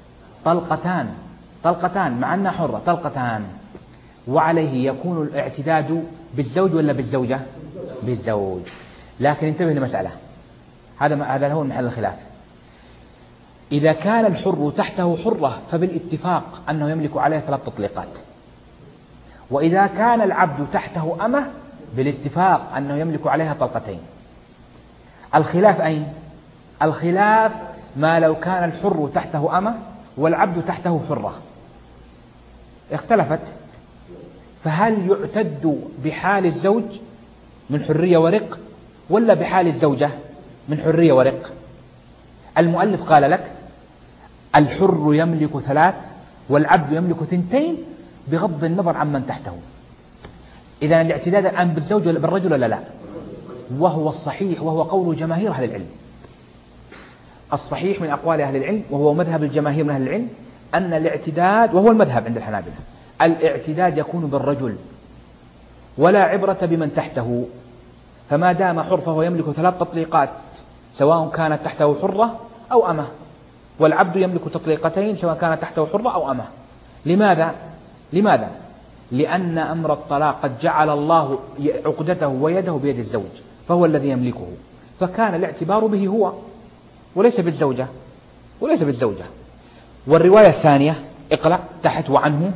طلقتان مع أنها حرة، طلقتان. وعليه يكون الاعتداد بالزوج ولا بالزوجة؟ بالزوج. لكن انتبه لمسألة، هذا هو محل الخلاف. إذا كان الحر تحته حرة فبالاتفاق أنه يملك عليها 3 تطليقات. وإذا كان العبد تحته أمة بالاتفاق أنه يملك عليها طلقتين. الخلاف أين؟ الخلاف ما لو كان الحر تحته أمة والعبد تحته حرة، اختلفت. فهل يعتد بحال الزوج من حرية ورق ولا بحال الزوجة من حرية ورق؟ المؤلف قال لك الحر يملك 3 والعبد يملك 2 بغض النظر عن من تحته. إذا الاعتداد الآن بالزوج ولا بالرجل ولا لا؟ وهو الصحيح، وهو قول جماهير أهل العلم. الصحيح من أقوال أهل العلم وهو مذهب الجماهير من أهل العلم أن الاعتداد، وهو المذهب عند الحنابلة، الاعتداد يكون بالرجل ولا عبرة بمن تحته. فما دام حر فهو يملك 3 تطليقات سواء كانت تحته حرة أو أمة، والعبد يملك تطليقتين سواء كانت تحته حرة أو أمة. لماذا؟ لأن أمر الطلاق قد جعل الله عقدته ويده بيد الزوج، فهو الذي يملكه، فكان الاعتبار به هو وليس بالزوجة. والرواية الثانية اقرأ تحت وعنه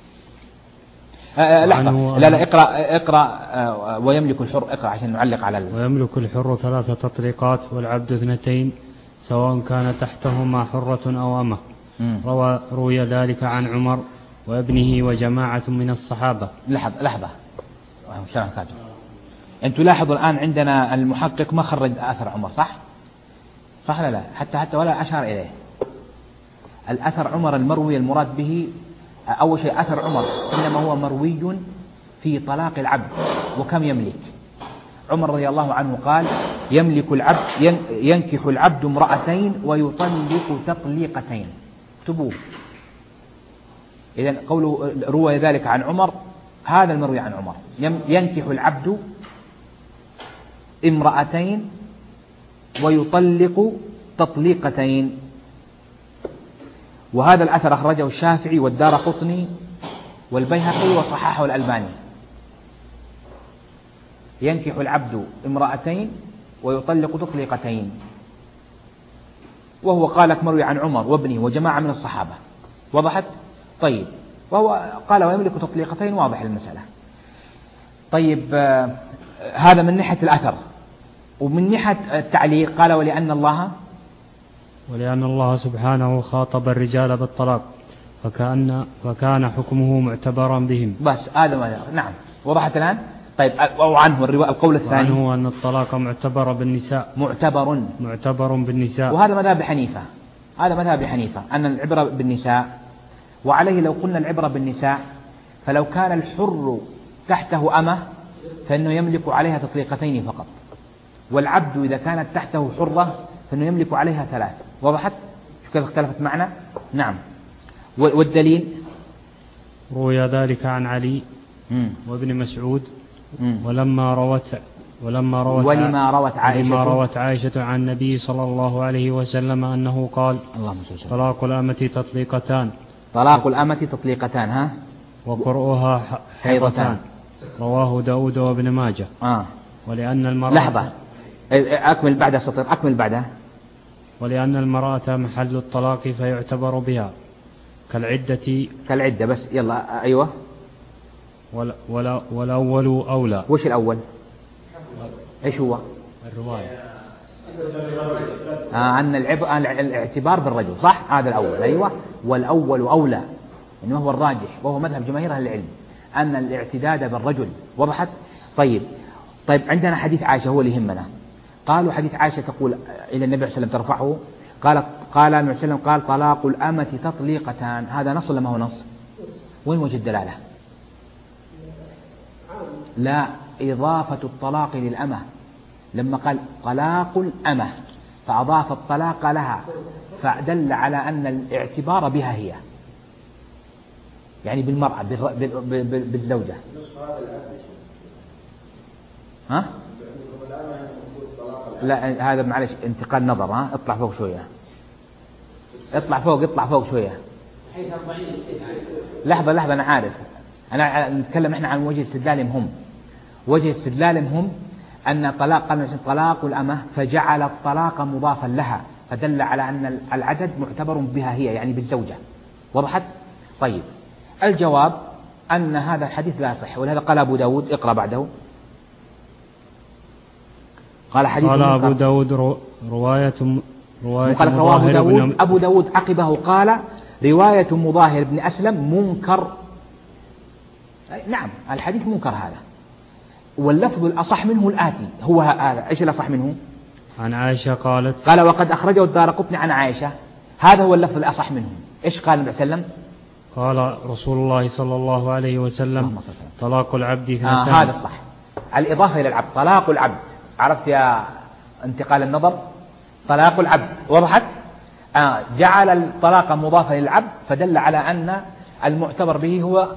لحظة، لا اقرأ ويملك الحر، اقرأ عشان نعلق على ويملك الحر 3 تطليقات والعبد 2 سواء كان تحتهما حرة أو أمة. روي ذلك عن عمر وابنه وجماعة من الصحابة. لحظة أنتم لاحظوا الآن عندنا المحقق ما خرج أثر عمر، صح لا حتى ولا أشار إليه. الأثر عمر المروي المراد به أول شيء أثر عمر إنما هو مروي في طلاق العبد وكم يملك. عمر رضي الله عنه قال يملك العبد ينكح العبد 2 ويطلق تطليقتين. اكتبوه. إذن قوله روى ذلك عن عمر، هذا المروي عن عمر، ينكح العبد 2 ويطلق تطليقتين. وهذا الأثر أخرجه الشافعي والدارقطني والبيهقي وصححه الألباني. ينكح العبد 2 ويطلق تطليقتين، وهو قال لك مروي عن عمر وابنه وجماعة من الصحابة. وضحت؟ طيب، وهو قال ويملك تطليقتين، واضح المسألة. طيب هذا من ناحية الأثر. ومن ناحية التعليق قال ولأن الله سبحانه خاطب الرجال بالطلاق فكان حكمه معتبرا بهم. بس هذا نعم، وضحت الآن. طيب وعنه القول الثاني وعنه أن الطلاق معتبر بالنساء. وهذا مذهب حنيفة أن العبرة بالنساء. وعليه لو قلنا العبرة بالنساء فلو كان الحر تحته أمة فإنه يملك عليها تطليقتين فقط، والعبد إذا كانت تحته حرة فإنه يملك عليها 3. وضحت؟ شو كيف اختلفت معنا؟ نعم. والدليل روي ذلك عن علي وابن مسعود ولما روت عائشة عن النبي صلى الله عليه وسلم أنه قال طلاق الأمة تطليقتان وقرؤها حيضتان. رواه داود وابن ماجه. ولأن المرأة لحظة، أكمل بعدها. ولأن المرأة محل الطلاق فيعتبر بها كالعدة بس. يلا أيوة. والأول أولى. وش الأول؟ إيش هو؟ الرواية أن الاعتبار بالرجل، صح؟ هذا الأول. أيوة. والأول أولى. إنما هو الراجح وهو مذهب جماهير أهل العلم أن الاعتداد بالرجل. وضحت؟ طيب عندنا حديث عائشة هو اللي يهمنا. قالوا حديث عائشة تقول إلى النبي صلى الله عليه وسلم ترفعه، قال النبي صلى الله عليه وسلم قال طلاق الأمة تطليقتان. هذا نص ولا ما هو نص؟ وين وجه الدلالة؟ لا، إضافة الطلاق للأمة، لما قال طلاق الأمة فأضاف الطلاق لها فدل على أن الاعتبار بها هي، يعني بالمرأة بالزوجة. ها؟ لا هذا معلش انتقال نظر. ها اطلع فوق شوية، اطلع فوق شوية. لحظة أنا عارف، أنا نتكلم إحنا عن وجه استدلالهم هم. وجه استدلالهم هم أن طلاق الأمة فجعل الطلاق مضافا لها فدل على أن العدد معتبر بها هي، يعني بالزوجة. وضحت؟ طيب الجواب أن هذا الحديث لا يصح، ولهذا قال أبو داود. اقرأ بعده. قال أبو داود رواية رواه داود. أبو داود عقبه قال رواية مظاهر بن أسلم منكر. نعم الحديث منكر هذا، واللفظ الأصح منه الآتي هو هذا. إيش الأصح منه؟ عن عائشة قال وقد أخرجه الدارقطني عن عائشة. هذا هو اللفظ الأصح منه. إيش قال النبي صلى الله عليه وسلم؟ قال رسول الله صلى الله عليه وسلم طلاق العبد 2. هذا الصح، الإضافة إلى العبد. طلاق العبد، عرفت يا انتقال النظر؟ طلاق العبد. وضحت؟ جعل الطلاق مضافا للعبد فدل على أن المعتبر به هو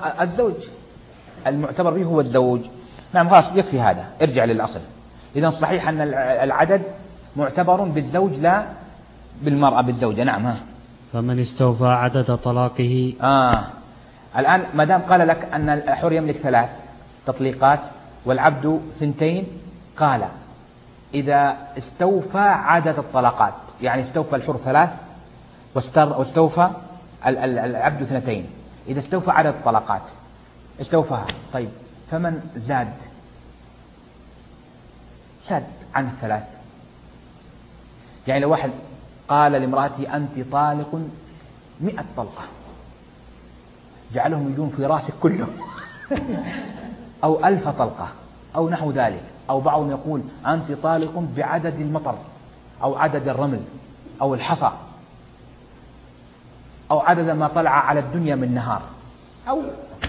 الزوج. نعم خلاص يكفي هذا، ارجع للأصل. إذن صحيح أن العدد معتبر بالزوج لا بالمرأة بالزوجة. نعم. فمن استوفى عدد طلاقه. الآن ما دام قال لك أن الحر يملك 3 تطليقات والعبد 2، قال إذا استوفى عدد الطلقات، يعني استوفى الحر 3 واستوفى العبد 2، إذا استوفى عدد الطلقات استوفاها. طيب فمن زاد عن 3، يعني لو واحد قال لامرأتي أنت طالق 100 طلقة، جعلهم يجون في راسك كلهم أو 1000 طلقة أو نحو ذلك، أو بعضهم يقول أنت طالق بعدد المطر أو عدد الرمل أو الحصى أو عدد ما طلع على الدنيا من نهار أو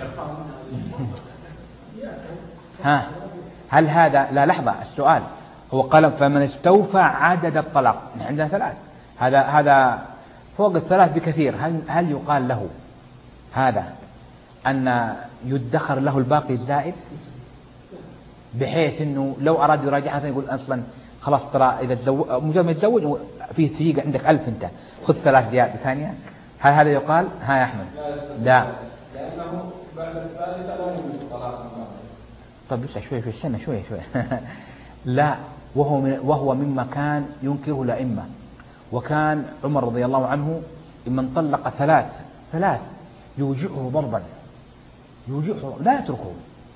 هل هذا؟ لا لحظة، السؤال هو قال فمن استوفى عدد الطلاق. عندنا 3، هذا فوق 3 بكثير. هل يقال له هذا أن يدخر له الباقي الزائد، بحيث أنه لو أراد يراجعها يقول أصلا خلاص ترى إذا مجرد ما يتزوج فيه ثقيقة عندك 1000 أنت خذ 3 زيادة ثانية؟ هل هذا يقال؟ يا أحمد لا، لأنه بعد الثالثة لا يوجد طلاق. طب لسه شوي استنى شوي لا، وهو مما كان ينكره الأئمة. وكان عمر رضي الله عنه من طلق 3 يوجعه ضربا، يوجعه لا يتركه.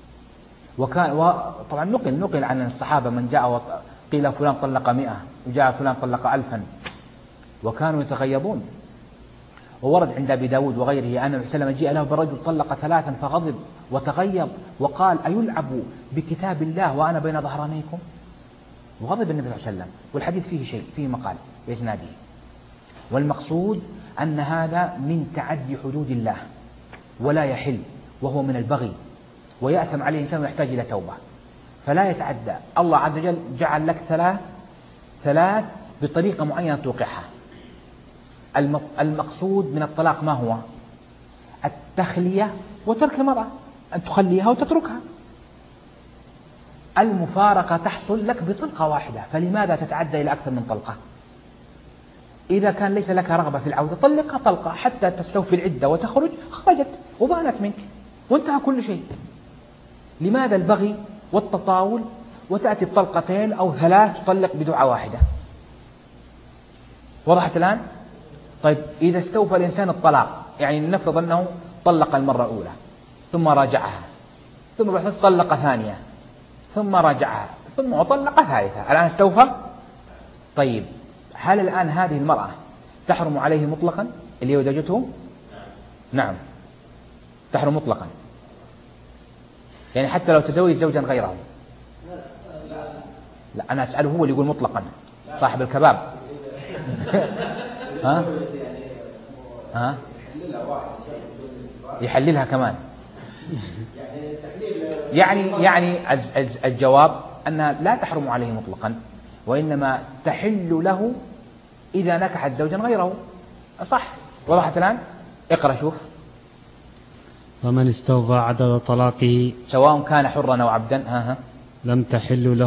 طبعا نقل عن الصحابة من جاء وقيل فلان طلق 100 وجاء فلان طلق 1000، وكانوا يتغيظون. وورد عند أبي داود وغيره أن النبي صلى الله عليه وسلم جاء له برجل طلق 3 فغضب وتغيظ وقال أيلعب بكتاب الله وأنا بين ظهرانيكم؟ وغضب النبي صلى الله عليه وسلم. والحديث فيه شيء، فيه مقال بإسناده. والمقصود أن هذا من تعدي حدود الله ولا يحل، وهو من البغي، ويأثم عليه الإنسان ويحتاج إلى توبة. فلا يتعدى. الله عز وجل جعل لك 3 بطريقة معينة توقعها. المقصود من الطلاق ما هو؟ التخلية وترك المرأة، أن تخليها وتتركها. المفارقة تحصل لك بطلقة واحدة، فلماذا تتعدى إلى أكثر من طلقة؟ إذا كان ليس لك رغبة في العودة طلقها طلقة حتى تستوفي العدة وتخرج، خرجت وبانت منك وانتهى كل شيء. لماذا البغي والتطاول وتأتي بطلقتين أو 3 تطلق بدعاء واحدة؟ وضحت الآن؟ طيب إذا استوفى الإنسان الطلاق، يعني نفرض أنه طلق المرة الأولى ثم راجعها ثم بعد طلق ثانية ثم راجعها ثم طلق ثالثة، الآن استوفى. طيب هل الآن هذه المرأة تحرم عليه مطلقا اللي هي زوجته؟ نعم. تحرم مطلقا، يعني حتى لو تزوج زوجا غيره. لا أنا أسأله هو اللي يقول مطلقا، صاحب الكباب. ها؟ ها؟ يحللها كمان. يعني الجواب أنها لا تحرم عليه مطلقا، وإنما تحل له إذا نكحت زوجا غيره. صح؟ وضحت الآن؟ اقرأ شوف. ومن استوفى عدد طلاقه سواء كان حرا أو عبدا لم تحل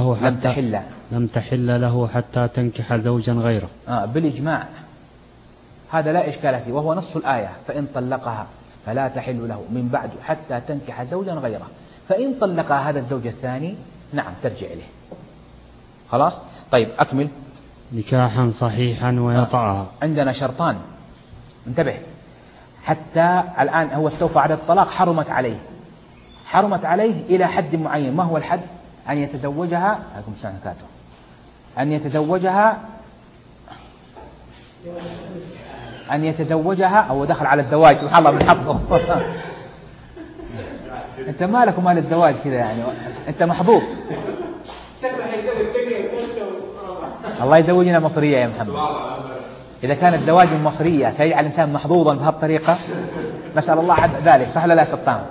له حتى تنكح زوجا غيره. بالإجماع، هذا لا إشكال فيه، وهو نص الآية: فإن طلقها فلا تحل له من بعد حتى تنكح زوجا غيره. فإن طلقها هذا الزوج الثاني نعم ترجع إليه. خلاص؟ طيب أكمل. نكاحا صحيحا ويطأها. عندنا شرطان، انتبه. حتى الآن هو استوفى عدد الطلاق، حرمت عليه إلى حد معين. ما هو الحد؟ أن يتزوجها أو دخل على الزواج. سبحان الله من حظه. أنت مالك ومال الزواج كذا يعني، أنت محظوظ. الله يزوجنا مصرية يا محمد. إذا كان الزواج من مصرية سيجعل الإنسان محظوظا بهذه الطريقة، نسأل الله ذلك. صح لا سلطان؟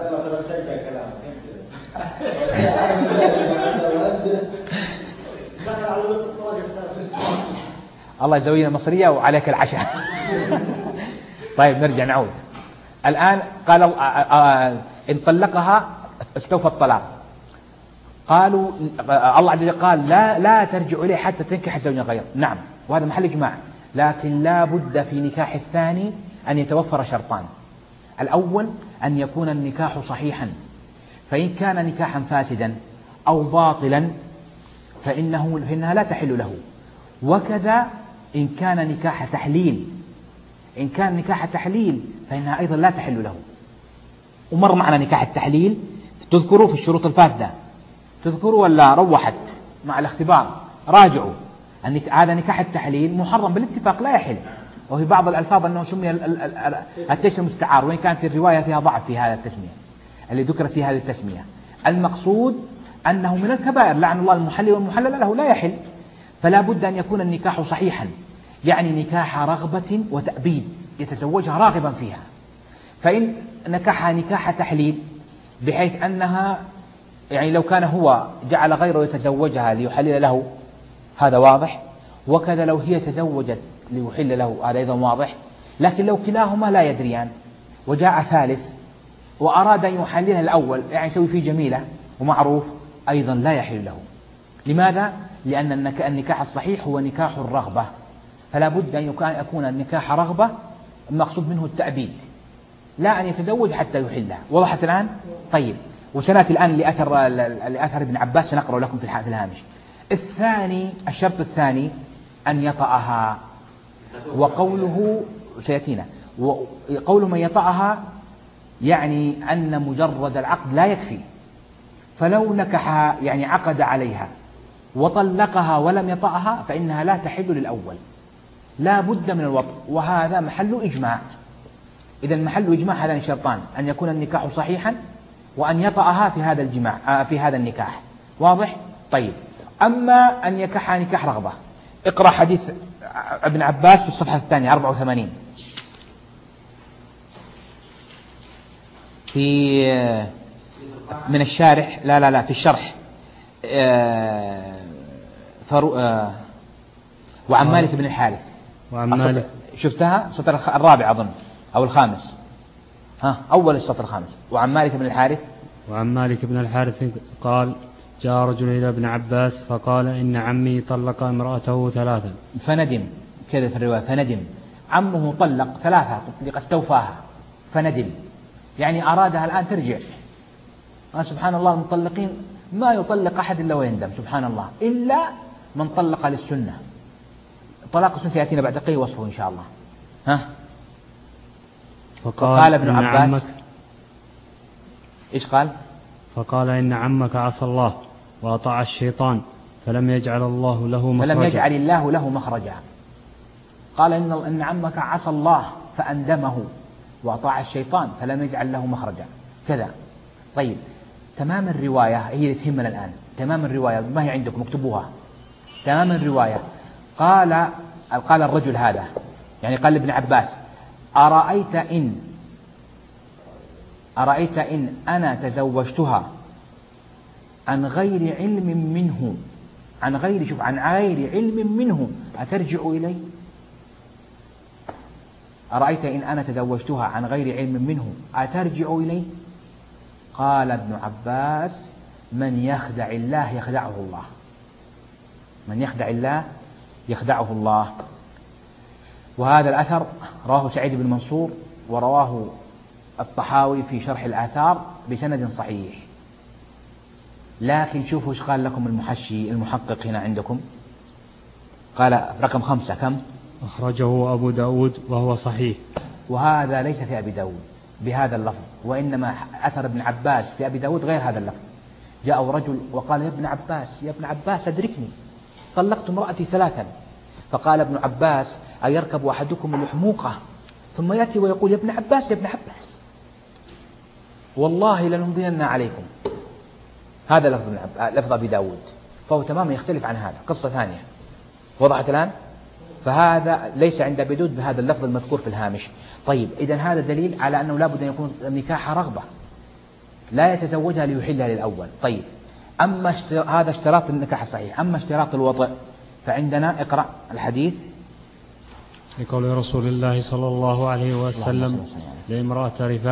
الله يزوجنا مصرية وعليك العشاء. طيب نرجع نعود. الآن قال إن طلقها استوفى الطلاق، قالوا الله عز وجل قال لا ترجع إليه حتى تنكح زوجا غيره. نعم، وهذا محل إجماع، لكن لا بد في نكاح الثاني أن يتوفر شرطان. الأول أن يكون النكاح صحيحا، فإن كان نكاحا فاسدا أو باطلا فإنها لا تحل له. وكذا إن كان نكاح تحليل فإنها أيضا لا تحل له. ومر معنا نكاح التحليل، تذكروا في الشروط الفاسدة، تذكروا ولا روحت مع الاختبار؟ راجعوا. هذا نكاح التحليل محرم بالاتفاق، لا يحل. وفي بعض الألفاظ أنه سمي التسمية المستعار، وإن كانت الرواية فيها ضعف في هذا التسمية اللي ذكرت في هذه التسمية. المقصود أنه من الكبائر، لعن الله المحلل والمحلل له، لا يحل. فلا بد أن يكون النكاح صحيحا، يعني نكاح رغبة وتأبيد، يتزوجها راغبا فيها. فإن نكحها نكاح تحليل بحيث أنها يعني لو كان هو جعل غيره يتزوجها ليحلل له، هذا واضح. وكذا لو هي تزوجت ليحل له، هذا أيضا واضح. لكن لو كلاهما لا يدريان وجاء ثالث وأراد أن يحللها الأول، يعني يسوي فيه جميلة ومعروف، أيضا لا يحل له. لماذا؟ لأن النكاح الصحيح هو نكاح الرغبة، فلا بد أن يكون النكاح رغبة، المقصود منه التأبيد، لا أن يتزوج حتى يحلها. وضحت الآن؟ طيب، وسنأتي الآن لأثر ابن عباس، سنقرأ لكم في الهامش. الشرط الثاني أن يطأها، وقوله سيأتينا، وقوله من يطأها يعني أن مجرد العقد لا يكفي. فلو نكحها يعني عقد عليها وطلقها ولم يطأها فإنها لا تحل للأول، لا بد من الوطء، وهذا محل إجماع. إذا محل إجماع هذان شرطان: أن يكون النكاح صحيحا، وأن يطأها في هذا النكاح. واضح؟ طيب، أما أن يكحها نكاح رغبة، اقرأ حديث ابن عباس في الصفحة الثانية 84 من الشارح، لا في الشرح. وعن مالك بن الحارث. شفتها السطر الرابع أظن أو الخامس، أول السطر الخامس. وعن مالك بن الحارث قال: جاء رجل إلى ابن عباس فقال: إن عمي طلق امرأته 3. فندم، كذا في الرواية، فندم. عمه طلق 3 تطليق استوفاها، فندم يعني أرادها الآن ترجع. سبحان الله، المطلقين ما يطلق أحد إلا ويندم، سبحان الله، إلا من طلق للسنة. طلاق السنة سيأتينا بعد دقيقة وصفه إن شاء الله. فقال ابن عباس إيش قال؟ فقال: إن عمك عصى الله وأطاع الشيطان فلم يجعل الله له مخرجا. قال إن عمك عصى الله فأندمه وأطاع الشيطان فلم يجعل له مخرجا. كذا. طيب تمام الرواية هي اللي تهمنا الآن، تمام الرواية ما هي عندكم اكتبوها. تمام الرواية قال الرجل هذا، يعني قال لابن عباس: أرأيت إن أنا تزوجتها عن غير علم منه، عن غير علم منه أترجع إلي؟ أرأيت إن أنا تزوجتها عن غير علم منه أترجع إلي؟ قال ابن عباس: من يخدع الله يخدعه الله، من يخدع الله يخدعه الله. وهذا الأثر رواه سعيد بن منصور، ورواه الطحاوي في شرح الآثار بسند صحيح. لكن شوفوا ايش قال لكم المحقق هنا عندكم، قال رقم 5 كم؟ أخرجه أبو داود وهو صحيح. وهذا ليس في أبي داود بهذا اللفظ، وإنما أثر ابن عباس في أبي داود غير هذا اللفظ. جاء رجل وقال: يا ابن عباس أدركني، طلقت امرأتي 3. فقال ابن عباس: أيركب أحدكم الحموقة ثم يأتي ويقول: يا ابن عباس والله لنمضين عليكم. هذا لفظ أبي داود، فهو تماما يختلف عن هذا، قصة ثانية. وضحت الآن؟ فهذا ليس عند أبي داود بهذا اللفظ المذكور في الهامش. طيب إذن هذا دليل على أنه لا بد أن يكون النكاح رغبة، لا يتزوجها ليحلها للأول. طيب أما هذا اشتراط النكاح الصحيح. أما اشتراط الوطء فعندنا، اقرأ الحديث. لقول رسول الله صلى الله عليه وسلم لامرأة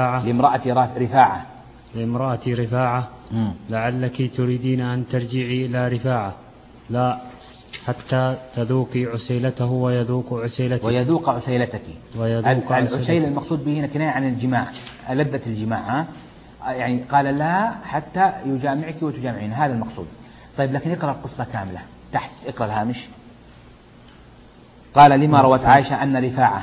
رفاعة: لعلك تريدين أن ترجعي إلى رفاعة، لا حتى تذوقي عسيلته ويذوق عسيلتك. العسيل المقصود به هنا كناية عن الجماع، لذة الجماع، يعني قال لا حتى يجامعك وتجامعين، هذا المقصود. طيب لكن اقرأ القصة كاملة تحت، اقرأ الهامش. قال: لما روت عائشة أن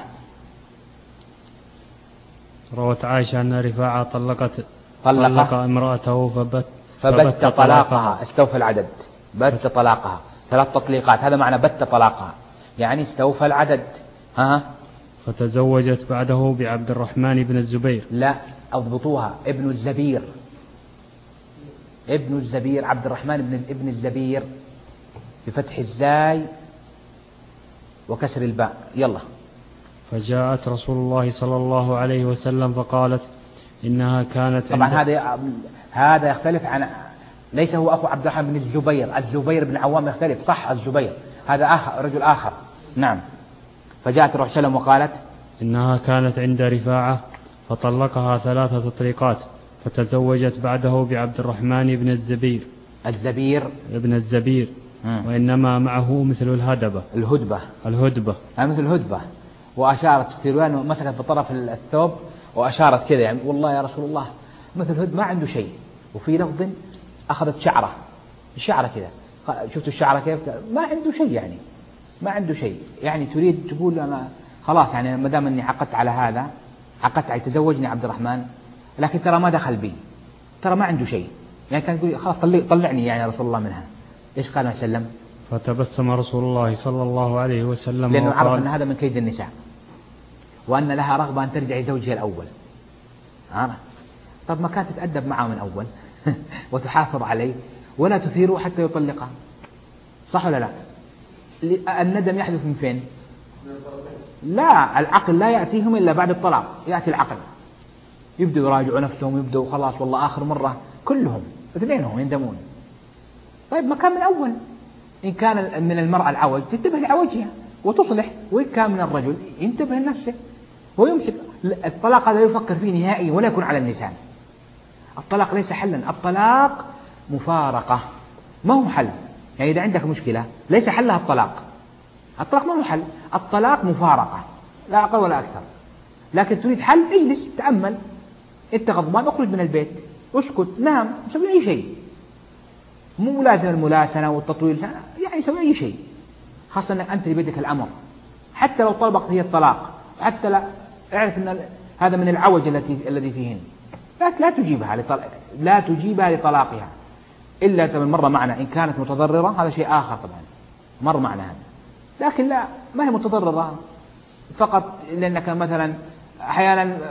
رفاعة طلق امرأته فبت طلاقها، استوفى العدد، بت طلاقها 3 تطليقات، هذا معنى بت طلاقها، يعني استوفى العدد. فتزوجت بعده بعبد الرحمن بن الزبير. لا أضبطوها، ابن الزبير، عبد الرحمن ابن الزبير بفتح الزاي وكسر الباء. يلا. فجاءت رسول الله صلى الله عليه وسلم فقالت إنها كانت طبعا هذا يختلف عن، ليس هو أخو عبد الرحمن بن الزبير بن عوام يختلف، صح الزبير هذا رجل آخر. نعم. فجاءت الرسول صلى الله عليه وسلم وقالت إنها كانت عند رفاعة فطلقها 3 تطليقات، فتزوجت بعده بعبد الرحمن بن الزبير ابن الزبير، وإنما معه مثل الهدبة مثل الهدبة. وأشارت في رواية مسكت بطرف الثوب وأشارت كذا، يعني والله يا رسول الله مثل الهدبة ما عنده شيء. وفي لفظ أخذت شعرة كذا، شفتوا الشعرة كيف؟ ما عنده شيء، يعني ما عنده شيء، يعني تريد تقول أنا خلاص، يعني ما دام أني عقدت على هذا، عقدت على تزوجني عبد الرحمن، لكن ترى ما دخل بي، ترى ما عنده شيء، يعني كان يقول خلاص طلعني يعني يا رسول الله منها. إيش قال عليه وسلم؟ فتبسم رسول الله صلى الله عليه وسلم، لأنه عرف أن هذا من كيد النساء، وأن لها رغبة أن ترجع لزوجها الأول. طب ما كانت تتأدب معه من أول وتحافظ عليه ولا تثيره حتى يطلقها، صح ولا لا؟ الندم يحدث من فين؟ لا، العقل لا يأتيهم إلا بعد الطلاق، يأتي العقل، يبدأوا يراجعوا نفسهم، يبدأوا خلاص والله آخر مرة كلهم اثنينهم يندمون. طيب ما كان من أول، إن كان من المرأة العوج تنتبه لعوجها وتصلح، وإن كان من الرجل ينتبه لنفسه ويمسك. الطلاق هذا يفكر فيه نهائيا ولا يكون على اللسان. الطلاق ليس حلا، الطلاق مفارقة، ما هو حل. يعني إذا عندك مشكلة ليس حلها الطلاق ما هو حل، الطلاق مفارقة لا أقل ولا أكثر. لكن تريد حل، اجلس تأمل، أنت غضبان اخرج من البيت، اسكت، نام، سوي أي شيء، مو لازم الملاسنة والتطويل، يعني سوي أي شيء، خاصة أنك أنت بيدك الأمر. حتى لو طلبت هي الطلاق، حتى لا اعرف أن هذا من العوج الذي فيهن، لا تجيبها لطلاقها إلا مر معنا إن كانت متضررة، هذا شيء آخر طبعا، مر معنا هذا. لكن لا، ما هي متضررة فقط لأنك مثلا أحيانا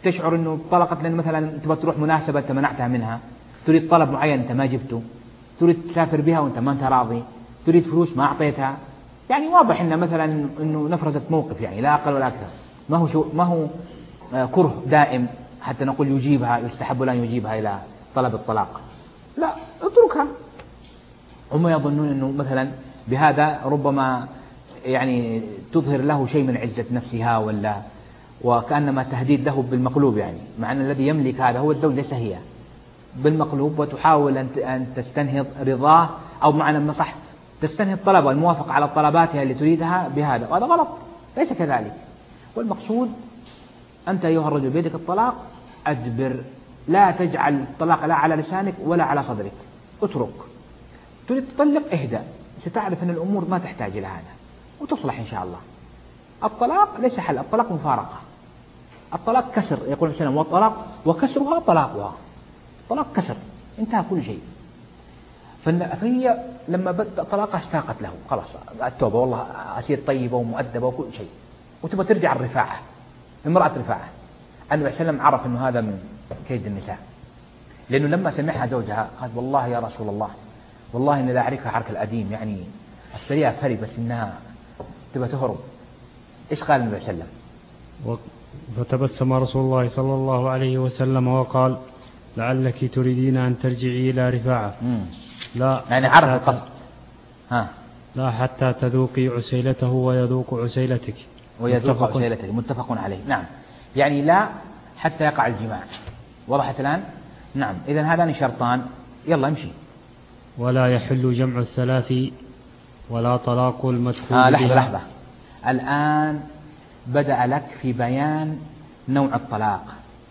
تشعر أنه طلقت لأن مثلا تبغى تروح مناسبة أنت منعتها منها، تريد طلب معين أنت ما جبته، تريد تسافر بها وأنت ما أنت راضي، تريد فلوس ما أعطيتها. يعني واضح إن مثلا إنه نفرزت موقف، يعني لا أقل ولا أكثر، ما هو كره دائم حتى نقول يجيبها، يستحب لا يجيبها إلى طلب الطلاق، لا اتركها. هم يظنون أنه مثلا بهذا ربما يعني تظهر له شيء من عزة نفسها، ولا وكأنما تهديد له بالمقلوب، يعني مع أن الذي يملك هذا هو الزوج ليس هي، بالمقلوب، وتحاول أن تستنهض رضاه، أو معنى صح تستنهض طلبه، الموافقة على طلباتها اللي تريدها بهذا، وهذا غلط، ليس كذلك. والمقصود أنت أيها الرجل بيدك الطلاق، أدبر، لا تجعل الطلاق لا على لسانك ولا على صدرك، اترك. تريد تطلق اهدأ، ستعرف أن الأمور ما تحتاج إلى هذا وتصلح إن شاء الله. الطلاق ليس حل، الطلاق مفارقة، الطلاق كسر، يقول الإنسان والطلاق وكسرها طلاقها، الطلاق كسر، انتهى كل شيء. فهي لما بدأ طلاقها اشتاقت له، خلاص التوبة، والله أصير طيبة ومؤدبة وكل شيء، وتبغى ترجع الرفاعة، امرأة رفاعة. النبي صلى الله عليه وسلم عرف أنه هذا من كيد النساء، لأنه لما سمعها زوجها قال والله يا رسول الله، والله إن لا أعرفها حرك الأديم، يعني أشتريها فري بس إنها تبغى تهرب. إيش قال النبي صلى الله عليه وسلم؟ فتبسم رسول الله صلى الله عليه وسلم وقال لعلك تريدين أن ترجعي إلى رفاعة. لا، يعني عرف القصد. لا حتى تذوقي عسيلته ويذوق عسيلتك. ويذوق عسيلتك، متفق عليه. نعم، يعني لا حتى يقع الجماع. وضحت الآن؟ نعم. إذن هذان شرطان، يلا امشي. ولا يحل جمع الثلاث ولا طلاق المدخول لحظة. الآن بدأ لك في بيان نوع الطلاق.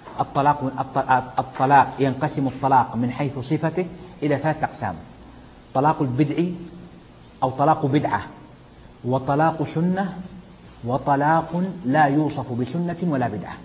الطلاق ينقسم الطلاق من حيث صفته إلى 3 أقسام: طلاق البدعي أو طلاق بدعة، وطلاق سنة، وطلاق لا يوصف بسنة ولا بدعة.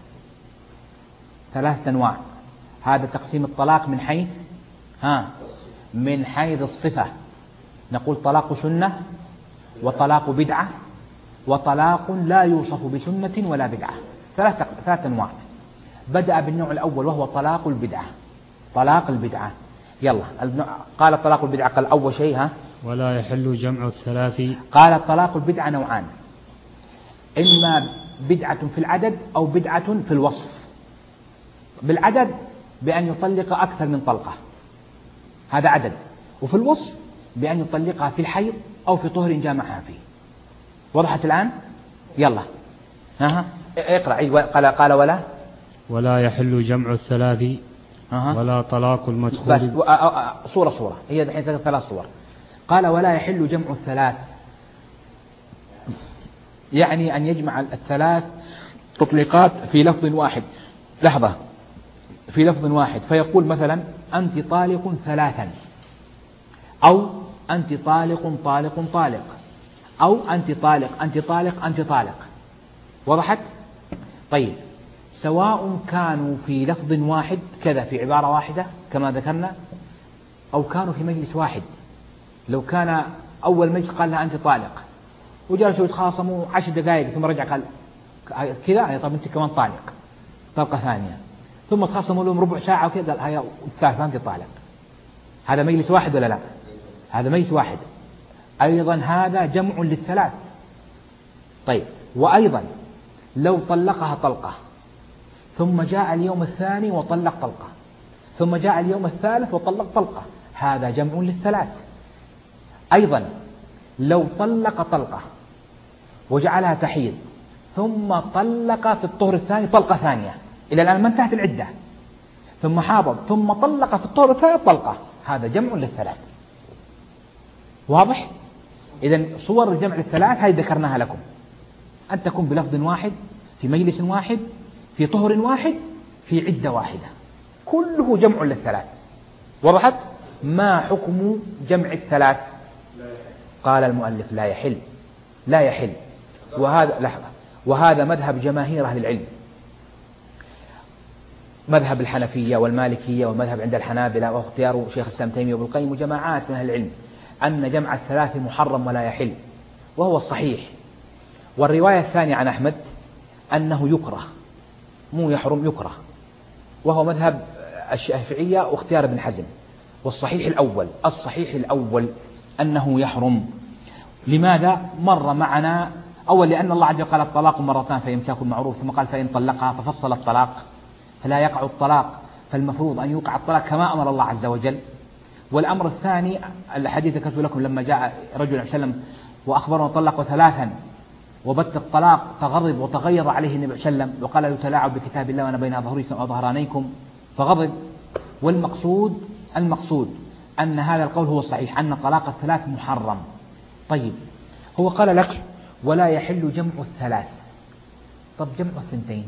3 أنواع. هذا تقسيم الطلاق من حيث من حيث الصفة، نقول طلاق سنة، وطلاق بدعة، وطلاق لا يوصف بسنة ولا بدعة. 3 أنواع. بدأ بالنوع الأول وهو طلاق البدعة. طلاق البدعة، يلا. قال طلاق البدعة، قال أول شيء ولا يحل جمع الثلاث. قال طلاق البدعة نوعان: إما بدعة في العدد أو بدعة في الوصف. بالعدد بأن يطلق أكثر من طلقة، هذا عدد. وفي الوصف بأن يطلقها في الحيض أو في طهر جامعها فيه. وضحت الآن؟ يلا اقرأ. قال ولا يحل جمع الثلاث ولا طلاق المدخول. صورة هي دحين 3 صور. قال ولا يحل جمع الثلاث، يعني أن يجمع 3 تطليقات في لفظ واحد. لحظة، في لفظ واحد، فيقول مثلا أنت طالق 3، أو أنت طالق طالق طالق، أو أنت طالق أنت طالق أنت طالق. وضحت؟ طيب، سواء كانوا في لفظ واحد كذا في عبارة واحدة كما ذكرنا، أو كانوا في مجلس واحد. لو كان أول مجلس قال لها أنت طالق، وجلسوا يتخاصموا 10 دقائق، ثم رجع قال كذا، طب أنت كمان طالق طلقة ثانية، ثم تخاصموا لهم ربع ساعة وكذا، قال هيا الثالثة أنت طالق. هذا مجلس واحد ولا لا؟ هذا مجلس واحد. أيضا هذا جمع للثلاث. طيب، وأيضا لو طلقها طلقة، ثم جاء اليوم الثاني وطلق طلقة، ثم جاء اليوم الثالث وطلق طلقة، هذا جمع للثلاث. أيضا لو طلق طلقة وجعلها تحيض، ثم طلق في الطهر الثاني طلقة ثانية، إلى الآن ما انتهت العدة، ثم حاضر، ثم طلق في الطهر الثالث طلقة، هذا جمع للثلاث. واضح؟ إذن صور الجمع للثلاث هذه ذكرناها لكم، أن تكون بلفظ واحد، في مجلس واحد، في طهر واحد، في عدة واحدة، كله جمع للثلاث. وضحت؟ ما حكم جمع الثلاث؟ قال المؤلف لا يحل. لا يحل. وهذا مذهب جماهير أهل العلم، مذهب الحنفية والمالكية، ومذهب عند الحنابلة، واختيار شيخ الإسلام تيمية وابن القيم وجماعات من أهل العلم أن جمع الثلاث محرم ولا يحل، وهو الصحيح. والرواية الثانية عن أحمد أنه يكره، مو يحرم، يكره، وهو مذهب الشافعية واختيار ابن حزم. والصحيح الأول أنه يحرم. لماذا؟ مر معنا أول لأن الله عز وجل قال الطلاق مرتان فإمساك بالمعروف، ثم قال فإن طلقها ففصل الطلاق فلا يقع الطلاق، فالمفروض أن يوقع الطلاق كما أمر الله عز وجل. والأمر الثاني الحديث ذكرت لكم لما جاء رجل عليه وسلم وأخبره طلق ثلاثا وبت الطلاق، فغضب وتغير عليه النبي صلى الله عليه وسلم وقال يتلاعب بكتاب الله وأنا بين ظهرانيكم، فغضب. المقصود أن هذا القول هو الصحيح، أن طلاق الثلاث محرم. طيب هو قال لك ولا يحل جمع الثلاث. طب جمع الثنتين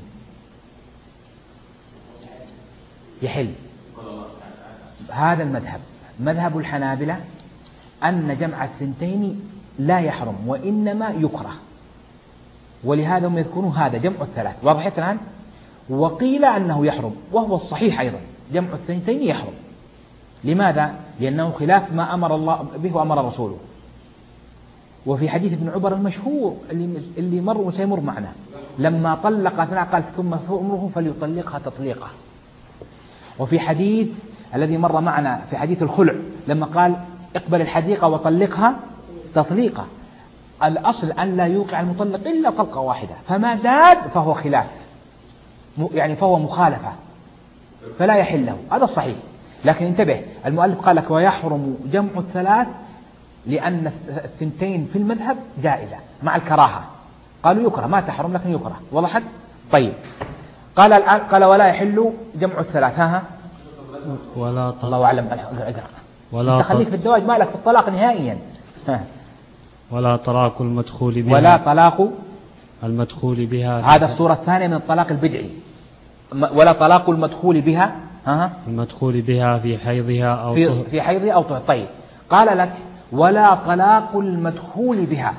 يحل. هذا المذهب مذهب الحنابلة أن جمع الثنتين لا يحرم وإنما يكره، ولهذا هم يذكرون هذا جمع الثلاث. واضح الآن؟ وقيل أنه يحرم، وهو الصحيح أيضا جمع الثنتين يحرم. لماذا؟ لأنه خلاف ما أمر الله به وأمر رسوله. وفي حديث ابن عمر المشهور اللي مر وسيمر معنا لما طلق اثناء قال ثم أمره فليطلقها تطليقه. وفي حديث الذي مر معنا في حديث الخلع لما قال اقبل الحديقة وطلقها تطليقة. الأصل أن لا يوقع المطلق إلا طلقة واحدة، فما زاد فهو خلاف، يعني فهو مخالفة فلا يحل له. هذا الصحيح. لكن انتبه، المؤلف قال لك ويحرم جمع الثلاث لأن الثنتين في المذهب جائزة مع الكراهة. قالوا يكره، ما تحرم لكن يكره. وضحت؟ طيب قال ولا يحل جمع الثلاث. ولا الله أعلم. اقرأ. تخليك في الزواج مالك في الطلاق نهائيا. ولا طلاق المدخول بها. ولا طلاق المدخول بها. هذا الصورة الثانية من الطلاق البدعي. ولا طلاق المدخول بها. المدخول بها في حيضها أو في حيضها أو طهر. طيب قال لك ولا طلاق المدخول بها.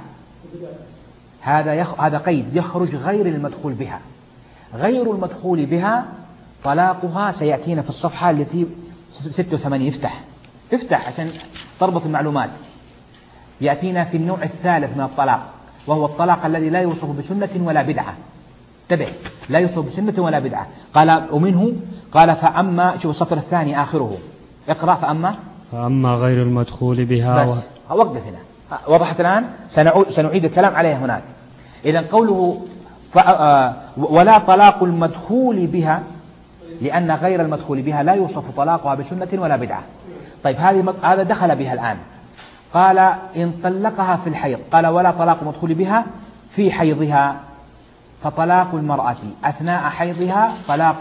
هذا قيد يخرج غير المدخول بها. غير المدخول بها طلاقها سيأتينا في الصفحة التي 86. افتح عشان تربط المعلومات. يأتينا في النوع الثالث من الطلاق، وهو الطلاق الذي لا يوصف بسنة ولا بدعة. انتبه، لا يوصف بسنة ولا بدعة. قال ومنه قال فأما، شوف السطر الثاني آخره، اقرأ. فأما غير المدخول بها وقف هنا. وضحت الآن؟ سنعيد الكلام عليه هناك. إذن قوله ولا طلاق المدخول بها، لأن غير المدخول بها لا يوصف طلاقها بسنة ولا بدعة. طيب هذا دخل بها الآن. قال إن طلقها في الحيض، قال ولا طلاق المدخول بها في حيضها، فطلاق المرأة أثناء حيضها طلاق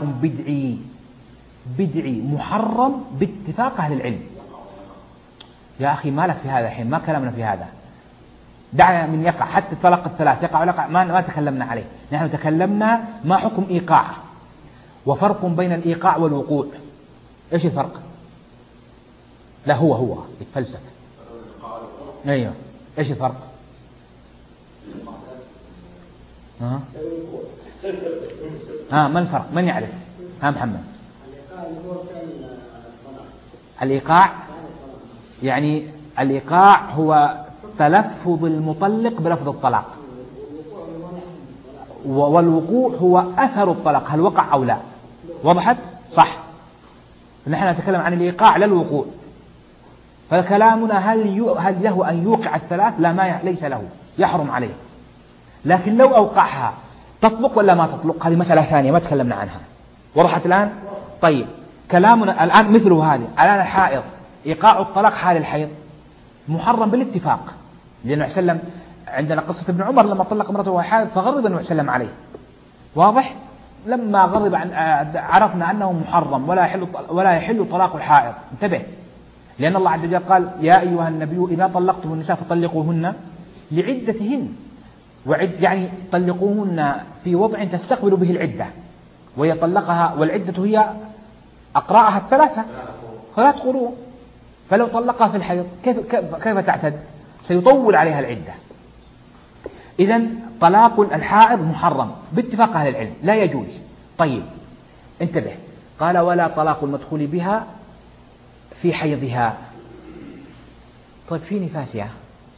بدعي محرم باتفاق أهل العلم. يا أخي مالك في هذا الحين، ما كلامنا في هذا، دعنا من يقع. حتى الطلاق الثلاث يقع ولا يقع ما تكلمنا عليه. نحن تكلمنا ما حكم إيقاع، وفرق بين الإيقاع والوقوع. إيش الفرق؟ لا هو يتفلسف. أيوه، إيش الفرق؟ ما الفرق؟ من يعرف؟ محمد. الإيقاع يعني الإيقاع هو تلفظ المطلق بلفظ الطلاق، والوقوع هو أثر الطلاق، هل وقع أو لا. وضحت؟ صح. نحن نتكلم عن الإيقاع لا الوقوع. فكلامنا هل له أن يوقع الثلاث؟ لا، ليس له، يحرم عليه. لكن لو أوقعها تطلق ولا ما تطلق، هذه مسألة ثانية ما تكلمنا عنها. وضحت الآن؟ طيب كلامنا الآن مثله هذه. الآن الحائض إيقاع الطلاق حال الحيض محرم بالاتفاق، لأنه عليه وسلم عندنا قصة ابن عمر لما طلق امرأته وهو حائض فغضب النبي صلى الله عليه وسلم عليه. واضح؟ لما غضب عرفنا أنه محرم ولا يحل طلاق الحائض. انتبه، لأن الله عز وجل قال يا أيها النبي إذا طلقتم النساء فطلقوهن لعدتهن، يعني طلقوهن في وضع تستقبل به العدة، وهي طلقها والعدة هي أقراءها الثلاثة 3 قروء. فلو طلقها في الحيض كيف تعتد؟ سيطول عليها العدة. إذن طلاق الحائض محرم باتفاق أهل العلم، لا يجوز. طيب انتبه، قال ولا طلاق المدخول بها في حيضها. طيب في نفاسها،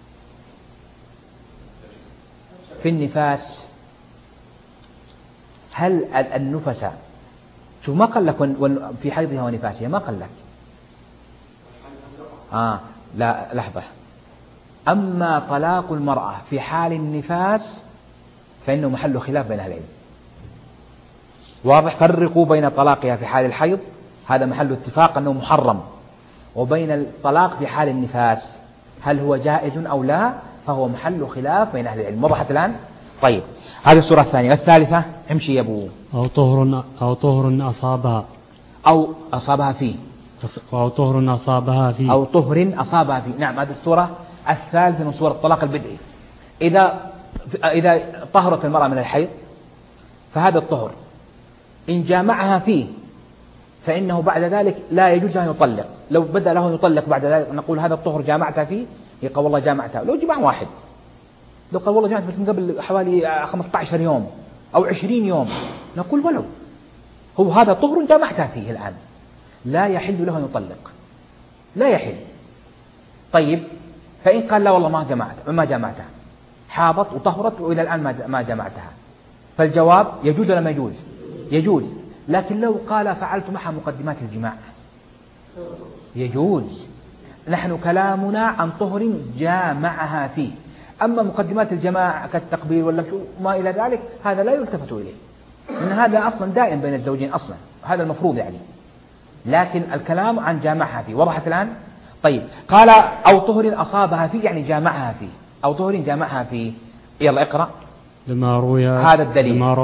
في النفاس هل النفس، شوف ما قال لك في حيضها ونفاسها، ما قال لك. لا لحظة. أما طلاق المرأة في حال النفاس فإنه محل خلاف بين أهل العلم. واضح؟ فرقوا بين طلاقها في حال الحيض، هذا محل اتفاق أنه محرم، وبين الطلاق في حال النفاس هل هو جائز أو لا، فهو محل خلاف بين أهل العلم. وضحت الآن؟ طيب، هذه الصورة الثانية. والثالثة امشي يا أبو. أو طهر أصابها، أو أصابها فيه، أو طهر أصابها فيه، أو طهر أصابها فيه. نعم، هذه الصورة الثالثة من صور الطلاق البدعي. إذا طهرت المرأة من الحيض فهذا الطهر إن جامعها فيه فإنه بعد ذلك لا يجوز أن يطلق. لو بدأ له أن يطلق بعد ذلك نقول هذا الطهر جامعتها فيه، يقول والله جامعتها. لو جماع واحد، لو قال والله جامعت بس من قبل حوالي 15 يوم أو 20 يوم، نقول ولو هو هذا طهر جامعتها فيه الآن، لا يحل له أن يطلق، لا يحل. طيب، فإن قال لا والله ما جامعتها، حاضت وطهرت وإلى الآن ما جامعتها، فالجواب يجوز ولا ما يجوز؟ يجوز. لكن لو قال فعلت معها مقدمات الجماع يجوز. نحن كلامنا عن طهر جامعها فيه. أما مقدمات الجماع كالتقبيل ولا ما إلى ذلك هذا لا يلتفت إليه، لأن هذا أصلا دائم بين الزوجين أصلا، هذا المفروض يعني. لكن الكلام عن جامعها فيه. وضحت الآن؟ طيب، قال أو طهر أصابها فيه يعني جامعها فيه، أو طهر جامعها فيه. يلا اقرأ. لما روي هذا الدليل. لما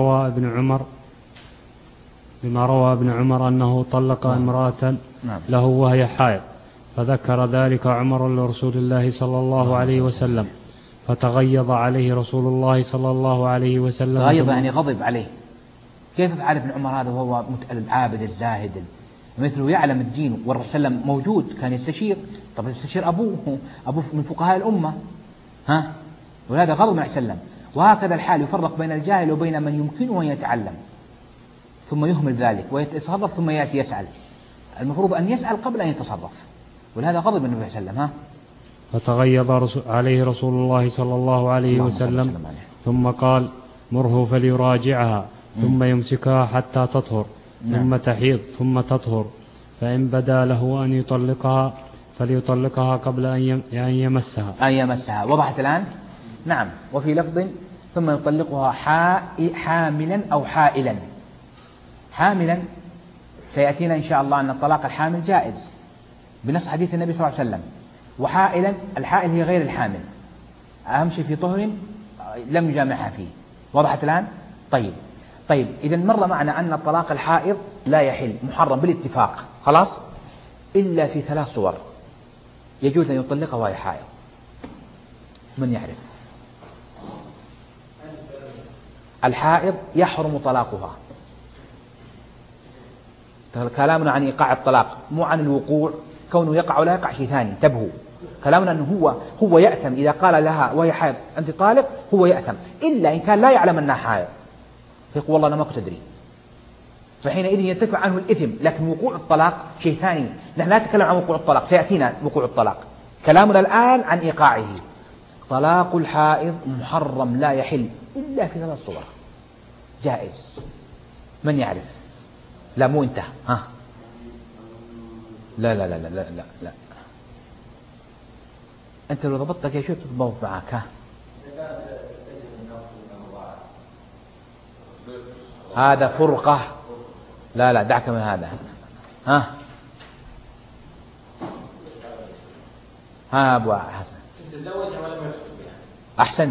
روى ابن عمر أنه طلق امرأة له وهي حائض، فذكر ذلك عمر لرسول الله صلى الله عليه وسلم، فتغيظ عليه رسول الله صلى الله عليه وسلم. تغيظ يعني غضب عليه. كيف فعل ابن عمر هذا وهو العابد الزاهد مثله يعلم الدين، والرسول صلى الله عليه وسلم موجود كان يستشير؟ طب يستشير أبوه من فقهاء الأمة، ولهذا غضب النبي صلى الله عليه وسلم. وهكذا الحال، يفرق بين الجاهل وبين من يمكنه أن يتعلم ثم يهمل ذلك ويتصرف ثم يأتي يسأل. المفروض أن يسأل قبل أن يتصرف، ولهذا غضب النبي صلى الله عليه وسلم. فتغيظ عليه رسول الله صلى الله عليه وسلم، ثم قال مره فليراجعها، ثم يمسكها حتى تطهر، ثم تحيض ثم تطهر، فإن بدا له أن يطلقها فليطلقها قبل أن يمسها. وضحت الآن؟ نعم. وفي لفظ ثم يطلقها حاملا أو حائلا. حاملا سيأتينا إن شاء الله أن الطلاق الحامل جائز بنص حديث النبي صلى الله عليه وسلم. وحائلا، الحائل هي غير الحامل، أهم شيء في طهر لم يجامعها فيه. وضحت الآن؟ طيب، إذا مر معنا أن الطلاق الحائض لا يحل، محرم بالاتفاق، خلاص، إلا في 3 صور يجوز أن يطلقها وهي حائض. من يعرف؟ الحائض يحرم طلاقها. كلامنا عن إيقاع الطلاق، مو عن الوقوع، كونه يقع ولا يقع شيء ثاني. انتبهوا، كلامنا أنه هو يأثم إذا قال لها وهي حائض أنت طالق، هو يأثم إلا إن كان لا يعلم أنها حائض، فيقول والله أنا ما كنت أدري، فحينئذ ينتفع عنه الإثم. لكن وقوع الطلاق شيء ثاني، نحن لا نتكلم عن وقوع الطلاق، سيأتينا وقوع الطلاق. كلامنا الآن عن إيقاعه. طلاق الحائض محرم لا يحل إلا في 3 صور جائز. من يعرف؟ لا مو انت، لا لا لا لا لا لا, لا. أنت لو ضبطتك يا شو تضبط معك؟ هذا فرقة. لا دعك من هذا. أبو حسن أحسنت.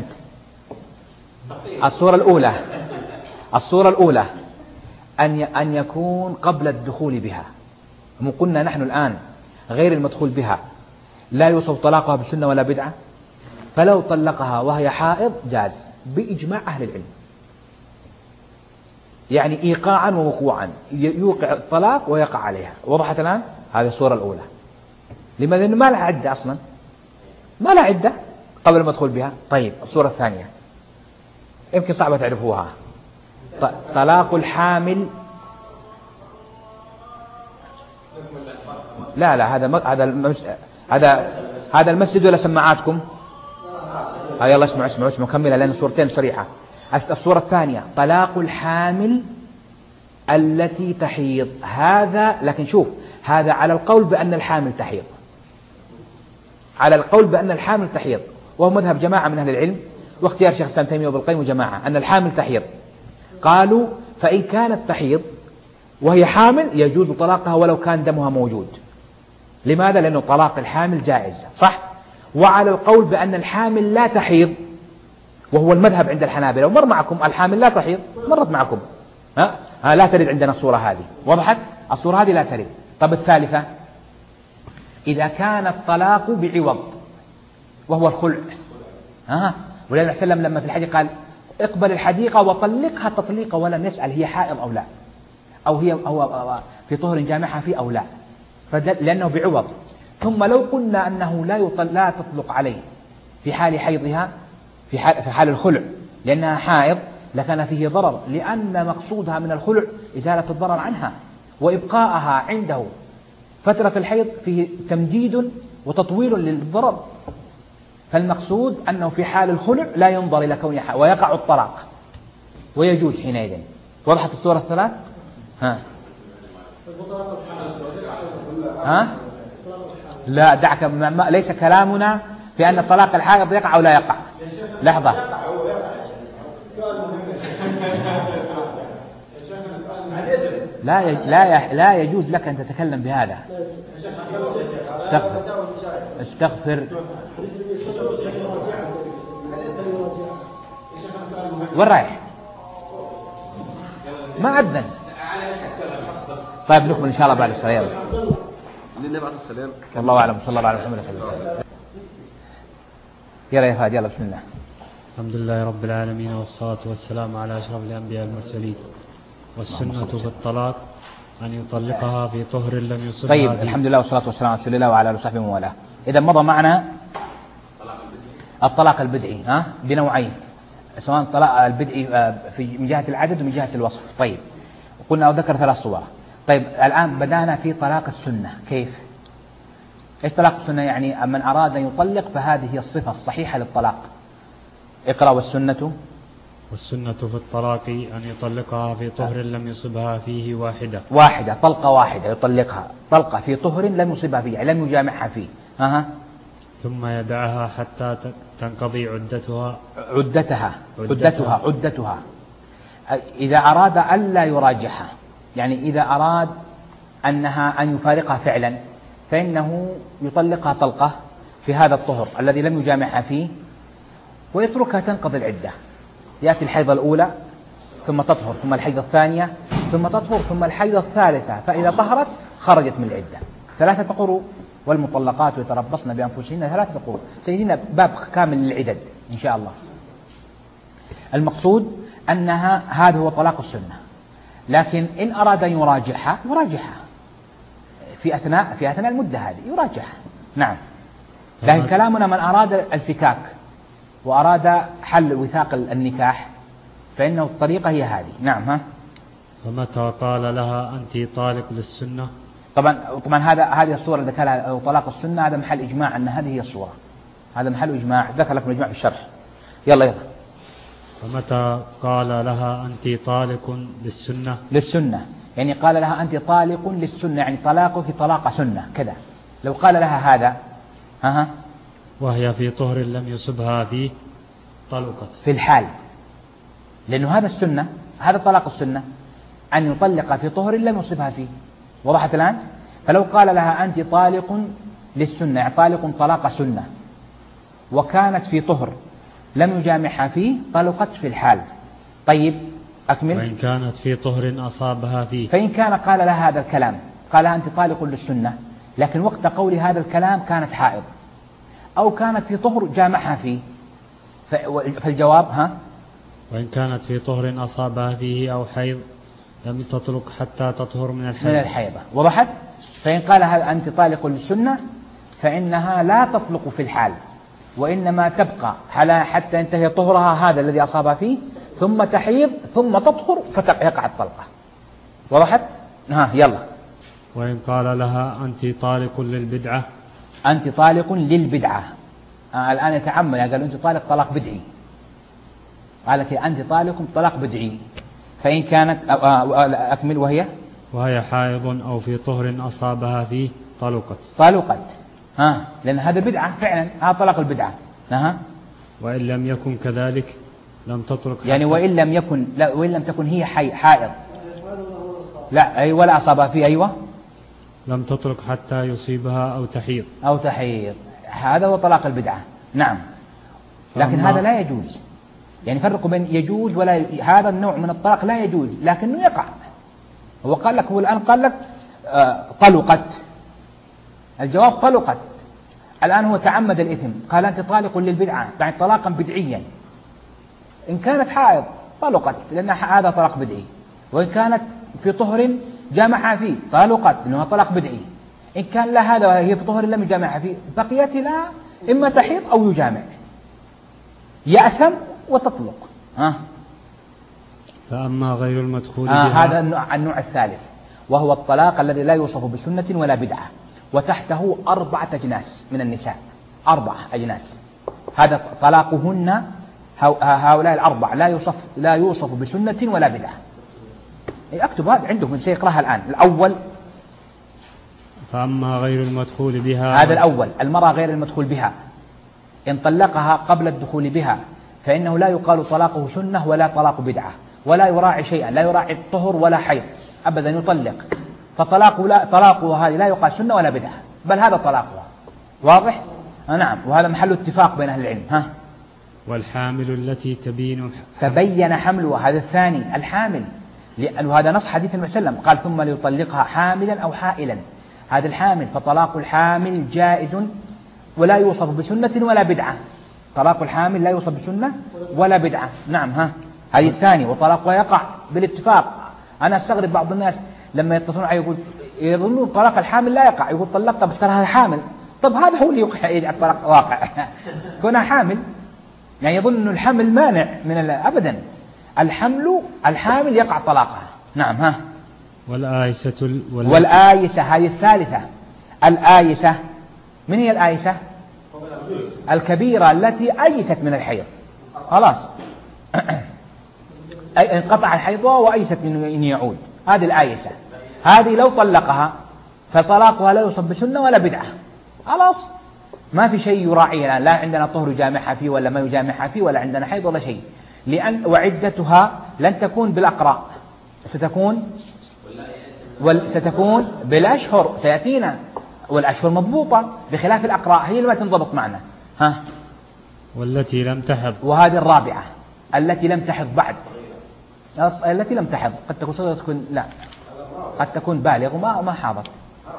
الصورة الأولى أن يكون قبل الدخول بها. قلنا نحن الآن غير المدخول بها لا يوصف طلاقها بسنة ولا بدعة، فلو طلقها وهي حائض جاز بإجماع أهل العلم، يعني إيقاعا ووقوعا، يوقع الطلاق ويقع عليها. وضحت الآن؟ هذه الصورة الأولى. لماذا؟ لأنه ما لها عدة أصلا، ما لها عدة قبل المدخول بها. طيب، الصورة الثانية يمكن صعبة تعرفوها، طلاق الحامل. لا هذا المسجد ولا سماعاتكم؟ يلا اسمعوا كملها لأن صورتين صريحة. الصورة الثانية طلاق الحامل التي تحيض، هذا لكن شوف هذا على القول بأن الحامل تحيض، على القول بأن الحامل تحيض، وهو مذهب جماعة من أهل العلم واختيار شيخ الإسلام تيمية وابن القيم وجماعة أن الحامل تحيض. قالوا فإن كانت تحيض وهي حامل يجوز طلاقها ولو كان دمها موجود. لماذا؟ لأنه طلاق الحامل جائز، صح؟ وعلى القول بأن الحامل لا تحيض، وهو المذهب عند الحنابلة، ومر معكم الحامل لا تحيض، مرت معكم لا ترد عندنا الصورة هذه، وضحت؟ الصورة هذه لا ترد. طب الثالثة إذا كان الطلاق بعوض وهو الخلع، ولذلك وسلم لما في الحديث قال اقبل الحديقة وطلقها تطليقا ولم يسأل هي حائض أو لا، أو هي أو في طهر جامعها فيه أو لا، لأنه بعوض. ثم لو قلنا أنه لا تطلق عليه في حال حيضها في حال الخلع لأنها حائض لكان فيه ضرر، لأن مقصودها من الخلع إزالة الضرر عنها، وإبقاءها عنده فترة الحيض فيه تمديد وتطويل للضرر. فالمقصود أنه في حال الخلع لا ينظر إلى كونها حائض ويقع الطلاق ويجوز حينئذ. وضحت الصورة الثلاث؟ لا دعك، ليس كلامنا في أن طلاق الحائض يقع أو لا يقع. لحظة، لا يجوز لك أن تتكلم بهذا. استغفر. وين رايح؟ ما أذن. طيب نكمل إن شاء الله بعد الصلاة. والله أعلم. صلى الله عليه وسلم. يلا يا فهد، يلا بسم الله. الحمد لله رب العالمين، والصلاة والسلام على أشرف الأنبياء والمرسلين. والسنة في الطلاق أن يطلقها في طهر لم يصبها. طيب الحمد لله والصلاة والسلام على رسول الله وعلى آله وصحبه ومن إذا مضى معنا الطلاق البدعي بنوعين، سواء الطلاق البدعي من جهة العدد ومن جهة الوصف. طيب قلنا وذكر 3 صور. طيب الآن بدأنا في طلاق السنة. كيف؟ إيش طلاق السنة؟ يعني من أراد أن يطلق فهذه هي الصفة الصحيحة للطلاق. اقرأ. والسنة في الطلاق أن يطلقها في طهر لم يصبها فيه واحدة طلقة واحدة يطلقها طلقة في طهر لم يصبها فيه، لم يجامعها فيه. ثم يدعها حتى تنقضي عدتها. إذا أراد ألا يراجعها، يعني إذا أراد أن يفارقها فعلا، فإنه يطلقها طلقة في هذا الطهر الذي لم يجامعها فيه ويتركها تنقضي العدة. يأتي الحيضة الأولى ثم تطهر، ثم الحيضة الثانية ثم تطهر، ثم الحيضة الثالثة، فإذا طهرت خرجت من العدة. 3 قروء. والمطلقات يتربصن بأنفسهن 3 قروء. سيدنا باب كامل للعدد إن شاء الله. المقصود أنها هذا هو طلاق السنة. لكن إن أراد أن يراجعها في أثناء المدة هذه يراجعها. نعم. لكن كلامنا من أراد الفكاك وأراد حل وثاق النكاح فإنه الطريقة هي هذه. نعم. ومتى قال لها أنت طالق للسنة؟ طبعا هذه الصورة ذكرها طلاق السنة، هذا محل إجماع أن هذه هي الصورة، هذا محل إجماع، ذكر لكم الإجماع في الشرح. يلا. ومتى قال لها أنت طالق للسنة يعني قال لها أنت طالق للسنة، يعني طلاقك طلاق سنة كذا. لو قال لها هذا وهي في طهر لم يصبها فيه طلقت في الحال، لأنه هذا السنة، هذا طلاق السنة أن يطلق في طهر لم يصبها فيه. وضحت الآن؟ فلو قال لها أنت طالق للسنة، يعني طالق طلاق سنة، وكانت في طهر لم يجامعها فيه طلقت في الحال. طيب أكمل. وإن كانت في طهر أصابها فيه، فإن كان قال لها هذا الكلام، قال لها أنت طالق للسنة، لكن وقت قول هذا الكلام كانت حائض أو كانت في طهر جامعها فيه، فالجواب وإن كانت في طهر أصابها فيه أو حيض لم تطلق حتى تطهر من الحيضة. وضحت؟ فإن قال أنت طالق للسنة فإنها لا تطلق في الحال، وإنما تبقى حتى ينتهي طهرها هذا الذي أصابها فيه، ثم تحيض ثم تطهر فيقع الطلقة. وضحت؟ يلا. وإن قال لها أنت طالق للبدعة، أنت طالق للبدعة. الآن يتعمل، قال أنت طالق طلاق بدعي، قالت أنت طالق طلاق بدعي. فإن كانت أكمل وهي حائض أو في طهر أصابها فيه طلقت لأن هذا بدعة فعلا، هذا طلاق البدعة. وإن لم يكن كذلك لم تطلق يعني وإن لم تكن هي حائض لا ولا أصابها فيه لم تطلق حتى يصيبها أو تحيض هذا هو طلاق البدعة. نعم. لكن هذا لا يجوز، يعني فرقوا بين يجوز ولا هذا النوع من الطلاق لا يجوز لكنه يقع. هو قال لك، هو الآن قال لك طلقت، الجواب طلقت. الآن هو تعمد الإثم، قال أنت طالق للبدعة، يعني طلاقا بدعيا. إن كانت حائض طلقت لأن هذا طلاق بدعي، وإن كانت في طهر جامعها فيه طلقت لأنه طلاق بدعي. إن كان لا هذا وهي في طهر لم يجامعها فيه بقيت لها إما تحيض أو يجامع، يأثم وتطلق. فأما غير المدخول بها هذا النوع الثالث، وهو الطلاق الذي لا يوصف بسنة ولا بدعة، وتحته 4 أجناس من النساء، 4 أجناس. هذا طلاقهن هؤلاء ال4 لا يوصف بسنة ولا بدعة. اكتب هذا عندكم سيقرأها الآن. الأول فأما غير المدخول بها، هذا الأول، المرأة غير المدخول بها إن طلقها قبل الدخول بها فإنه لا يقال طلاقه سنة ولا طلاق بدعة، ولا يراعي شيئا، لا يراعي الطهر ولا حيض أبدا، يطلق. فطلاقه هذه لا يقال سنة ولا بدعة، بل هذا طلاقها. واضح؟ نعم. وهذا محل اتفاق بين أهل العلم. والحامل التي تبين حملها، هذا الثاني الحامل، وهذا نص حديث النبي صلى الله عليه وسلم قال ثم ليطلقها حاملا أو حائلا. هذا الحامل، فطلاق الحامل جائز ولا يوصف بسنة ولا بدعة. طلاق الحامل لا يوصف بسنة ولا بدعة. نعم. هذه الثاني. وطلاقها يقع بالاتفاق. أنا استغرب بعض الناس لما يتصلون علي يقول يظنون طلاق الحامل لا يقع، يقول طلقتها بس ترى هذا حامل. طب هذا هو اللي يوقع الطلاق واقع كونها حامل، يعني يظن أن الحمل مانع من أبدا. الحامل يقع طلاقها. نعم. والآيسة هذه الثالثة. الآيسة، من هي الآيسة؟ الكبيرة التي أيست من الحيض، خلاص انقطع الحيض وأيست من أن يعود، هذه الآيسة. هذه لو طلقها فطلاقها لا يوصف بسنة ولا بدعة، خلاص ما في شيء يراعيها. لا عندنا طهر يجامعها فيه ولا ما يجامعها فيه، ولا عندنا حيض ولا شيء. وعدتها لن تكون بالأقراء، ستكون بالأشهر، سيأتينا. والأشهر مضبوطة بخلاف الأقراء، هي اللي ما تنضبط معنا. والتي لم تحض، وهذه الرابعة التي لم تحض بعد. التي لم تحض قد تكون صغيرة، لا قد تكون بالغ وما حاضت.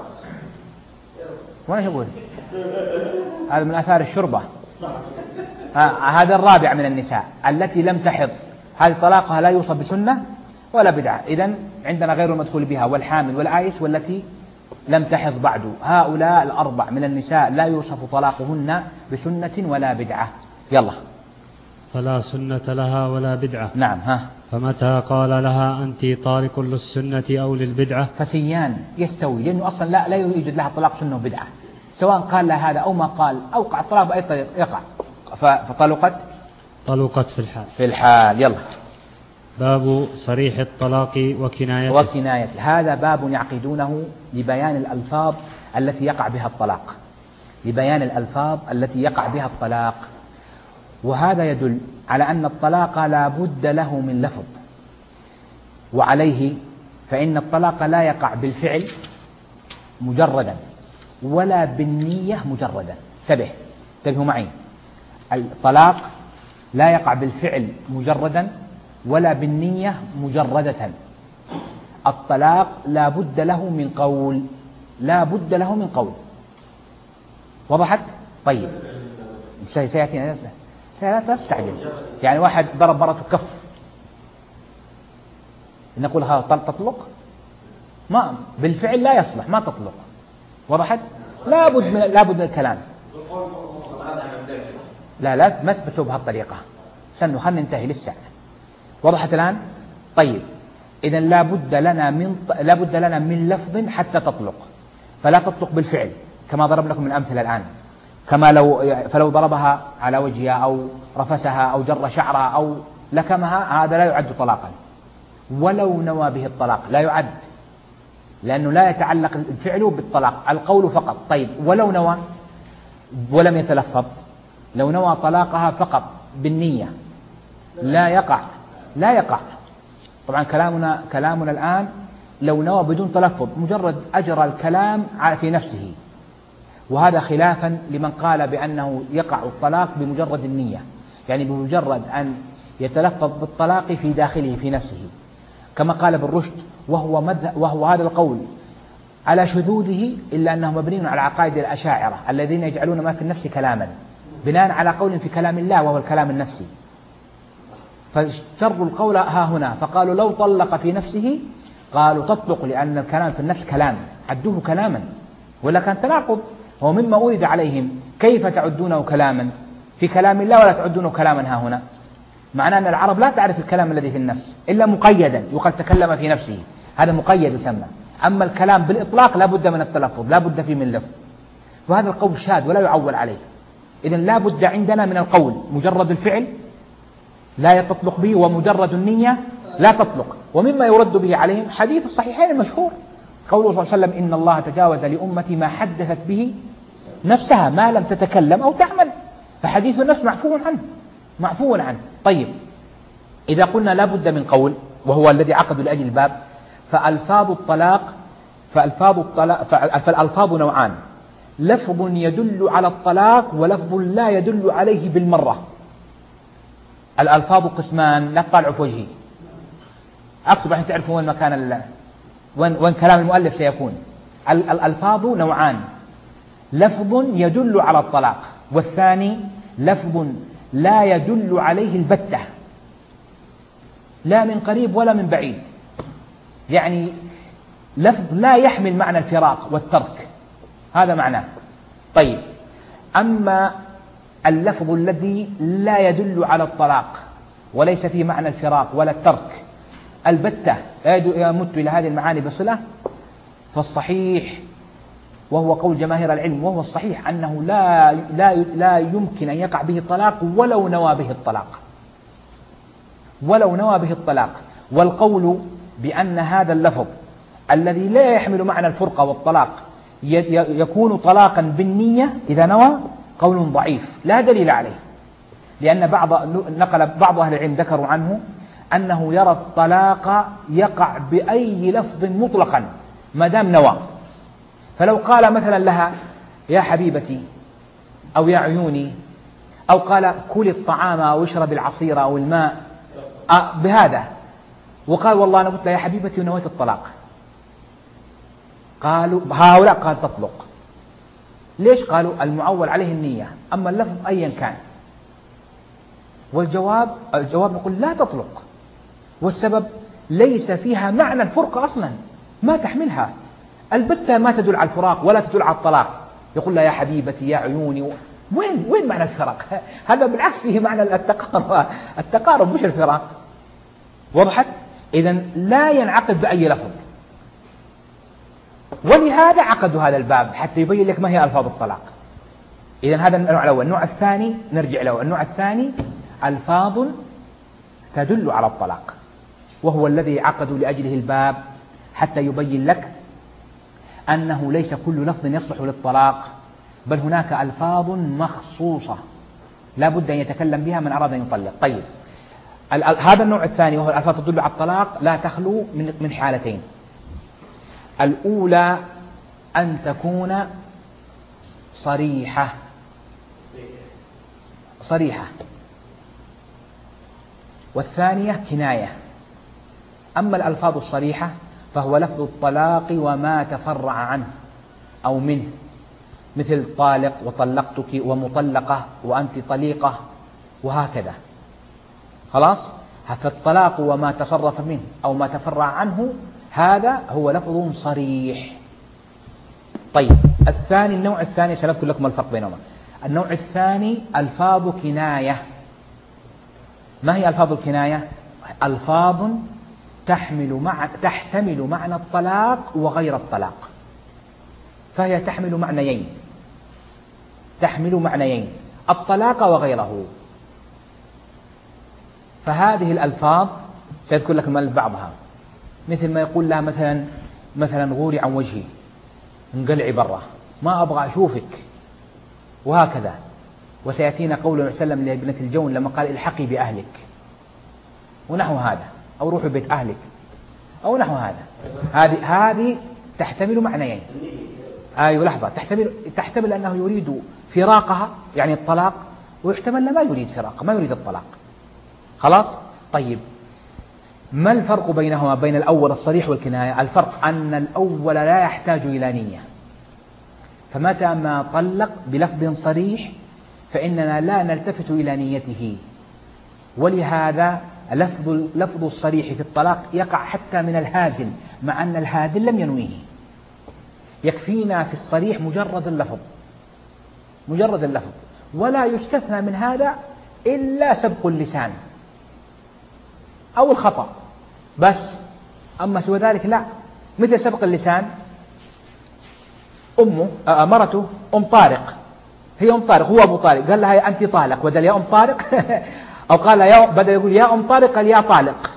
وانا شو اقول؟ هذا من آثار الشربة. هذا الرابع من النساء التي لم تحض، هذه طلاقها لا يوصف بسنة ولا بدعة. إذن عندنا غير المدخول بها والحامل والآيس والتي لم تحض بعد. هؤلاء الأربع من النساء لا يوصف طلاقهن بسنة ولا بدعة. يلا. فلا سنة لها ولا بدعة. نعم. فمتى قال لها أنت طالق للسنة أو للبدعة فسيان يستوي، لأنه أصلا لا يوجد لها طلاق سنة وبدعة، سواء قال لها هذا أو ما قال، أوقع الطلاق بأي طريق يقع. طلقت في الحال. يلا. باب صريح الطلاق وكنايته. هذا باب يعقدونه لبيان الألفاظ التي يقع بها الطلاق. وهذا يدل على أن الطلاق لا بد له من لفظ، وعليه فإن الطلاق لا يقع بالفعل مجردا ولا بالنية مجردا. انتبهوا معي، الطلاق لا يقع بالفعل مجردا ولا بالنية مجردة. الطلاق لا بد له من قول. وضحت؟ طيب سيأتينا، لا تستعجل. يعني واحد ضرب مرته كف، نقول هذا تطلق؟ ما بالفعل لا يصلح، ما تطلق. وضحت؟ لا بد من الكلام. لا ما تبسوا بهالطريقة، خلنا ننتهي لسه. وضحت الآن؟ طيب إذا لا بد لنا من لفظ حتى تطلق، فلا تطلق بالفعل كما ضرب لكم من أمثلة الآن، كما فلو ضربها على وجهها أو رفسها أو جر شعرها أو لكمها، هذا لا يعد طلاقا ولو نوى به الطلاق، لا يعد، لأنه لا يتعلق الفعل بالطلاق، القول فقط. طيب ولو نوى ولم يتلفظ، لو نوى طلاقها فقط بالنية لا يقع، لا يقع. طبعا كلامنا الآن لو نوى بدون تلفظ، مجرد أجرى الكلام في نفسه، وهذا خلافا لمن قال بأنه يقع الطلاق بمجرد النية، يعني بمجرد أن يتلفظ بالطلاق في داخله في نفسه، كما قال ابن رشد، وهو هذا القول على شذوذه، إلا أنه مبني على عقائد الأشاعرة الذين يجعلون ما في النفس كلاما بناء على قول في كلام الله وهو الكلام النفسي، فشروا القول ها هنا، فقالوا لو طلق في نفسه قالوا تطلق، لأن الكلام في النفس كلام، عدوه كلاما ولا كان تناقض. هو مما أورد عليهم كيف تعدونه كلاما في كلام الله ولا تعدونه كلاما ها هنا، معناه أن العرب لا تعرف الكلام الذي في النفس إلا مقيدا، يقال تكلم في نفسه، هذا مقيد يسمى. أما الكلام بالإطلاق لا بد من التلفظ، لا بد فيه من لفظ، وهذا القول شاذ ولا يعول عليه. إذن لا بد عندنا من القول مجرد الفعل لا تطلق به، ومجرد النية لا تطلق. ومما يرد به عليهم حديث الصحيحين المشهور، قوله صلى الله عليه وسلم إن الله تجاوز لأمتي ما حدثت به نفسها ما لم تتكلم أو تعمل، فحديث النفس معفو عنه. طيب إذا قلنا لا بد من قول وهو الذي عقد لأجل الباب، فالألفاظ نوعان، لفظ يدل على الطلاق ولفظ لا يدل عليه بالمرة. الألفاظ قسمان، لا تطالعوا في وجهي، أكتب عشان تعرفوا وين مكان وين كلام المؤلف سيكون. الألفاظ نوعان، لفظ يدل على الطلاق، والثاني لفظ لا يدل عليه البتة، لا من قريب ولا من بعيد، يعني لفظ لا يحمل معنى الفراق والترك، هذا معناه. طيب أما اللفظ الذي لا يدل على الطلاق وليس فيه معنى الفراق ولا الترك البتة، يمت إلى هذه المعاني بصلة، فالصحيح وهو قول جماهير العلم وهو الصحيح أنه لا يمكن أن يقع به الطلاق ولو نوى به الطلاق، والقول بأن هذا اللفظ الذي لا يحمل معنى الفرقة والطلاق يكون طلاقا بالنية إذا نوى قول ضعيف لا دليل عليه، لأن نقل بعض أهل العلم ذكروا عنه أنه يرى الطلاق يقع بأي لفظ مطلقا ما دام نوى. فلو قال مثلا لها يا حبيبتي أو يا عيوني، أو قال كل الطعام أو اشرب العصير أو الماء بهذا، وقال والله أنا قلت لها يا حبيبتي ونويت الطلاق، قالوا هؤلاء قال تطلق. ليش؟ قالوا المعول عليه النية، أما اللفظ أيا كان. الجواب نقول لا تطلق، والسبب ليس فيها معنى الفرقة أصلا، ما تحملها البتة، ما تدل على الفراق ولا تدل على الطلاق. يقول لها يا حبيبتي يا عيوني، وين معنى الفراق؟ هذا بالعكس فيه معنى التقارب مش الفراق. وضحت؟ إذن لا ينعقد بأي لفظ، ولهذا عقدوا هذا الباب حتى يبين لك ما هي ألفاظ الطلاق. إذن هذا النوع الأول. النوع الثاني نرجع له، النوع الثاني ألفاظ تدل على الطلاق، وهو الذي عقدوا لأجله الباب حتى يبين لك أنه ليس كل لفظ يصلح للطلاق، بل هناك ألفاظ مخصوصة لا بد أن يتكلم بها من أراد أن يطلق. طيب هذا النوع الثاني وهو الألفاظ تدل على الطلاق لا تخلو من حالتين. الأولى أن تكون صريحة، والثانية كناية. أما الألفاظ الصريحة فهو لفظ الطلاق وما تفرع عنه أو منه، مثل طالق وطلقتك ومطلقة وأنت طليقة وهكذا، خلاص. فالطلاق وما تصرف منه أو ما تفرع عنه هذا هو لفظ صريح. طيب النوع الثاني سنذكر لكم الفرق بينهما. النوع الثاني ألفاظ كناية. ما هي ألفاظ الكناية؟ ألفاظ تحتمل معنى الطلاق وغير الطلاق، فهي تحمل معنيين الطلاق وغيره. فهذه الألفاذ سيذكر لك المؤلف بعضها، مثل ما يقول لها مثلا غوري عن وجهي، انقلعي برا، ما أبغى أشوفك، وهكذا. وسيأتينا قول النبي صلى الله عليه وسلم لابنة الجون لما قال الحقي بأهلك ونحو هذا، أو روحي بيت أهلك أو نحو هذا. هذه تحتمل معنيين. أيوة لحظة، تحتمل أنه يريد فراقها يعني الطلاق، ويحتمل ما يريد فراقها، ما يريد الطلاق. خلاص. طيب ما الفرق بينهما بين الأول الصريح والكناية؟ الفرق أن الأول لا يحتاج إلى نية، فمتى ما طلق بلفظ صريح فإننا لا نلتفت إلى نيته، ولهذا لفظ الصريح في الطلاق يقع حتى من الهازل، مع أن الهازل لم ينويه. يكفينا في الصريح مجرد اللفظ، ولا يستثنى من هذا إلا سبق اللسان أو الخطأ بس، أما سوى ذلك لا. مثل سبق اللسان، مرته أم طارق، هي أم طارق، هو أبو طارق، قال لها أنت طالق بدل يا أم طارق أو قال بدل يقول يا أم طارق قال يا طالق.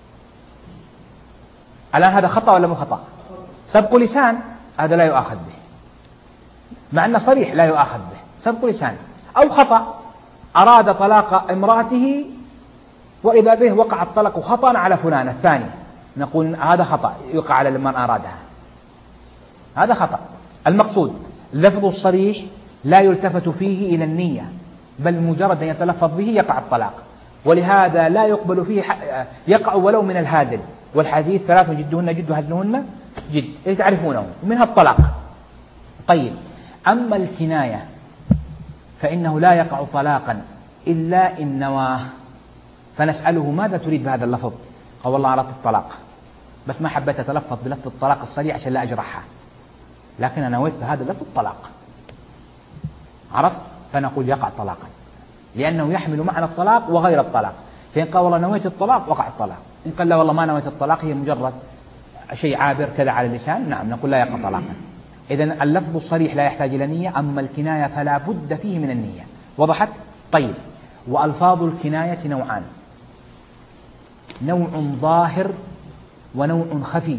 الآن هذا خطأ ولا مو خطأ؟ سبق لسان، هذا لا يؤاخذ به، مع أنه صريح لا يؤاخذ به، سبق لسان. أو خطأ، أراد طلاق امرأته وإذا به وقع الطلاق خطأ على فلان الثاني، نقول هذا خطأ يقع على من أرادها، هذا خطأ. المقصود اللفظ الصريح لا يلتفت فيه إلى النية، بل مجرد أن يتلفظ به يقع الطلاق، ولهذا لا يقبل فيه يقع ولو من الهازل. والحديث 3 جدهن جد وهزلهن جد، تعرفونه، ومنها الطلاق. طيب أما الكناية فإنه لا يقع طلاقا إلا إن نواه، فنسأله ماذا تريد بهذا اللفظ؟ قال والله أردت الطلاق، بس ما حبيت أتلفظ بلفظ الطلاق الصريح عشان لا أجرحها، لكن أنا نويت بهذا اللفظ الطلاق، عرفت؟ فنقول يقع طلاقا، لأنه يحمل معنى الطلاق وغير الطلاق. فإن قال والله نويت الطلاق وقع الطلاق، إن قال لا والله ما نويت الطلاق، هي مجرد شيء عابر كذا على اللسان، نعم نقول لا يقع طلاقا. إذن اللفظ الصريح لا يحتاج إلى نية، أما الكناية فلا بد فيه من النية. وضحت؟ طيب، وألفاظ الكناية نوعان، نوع ظاهر ونوع خفي.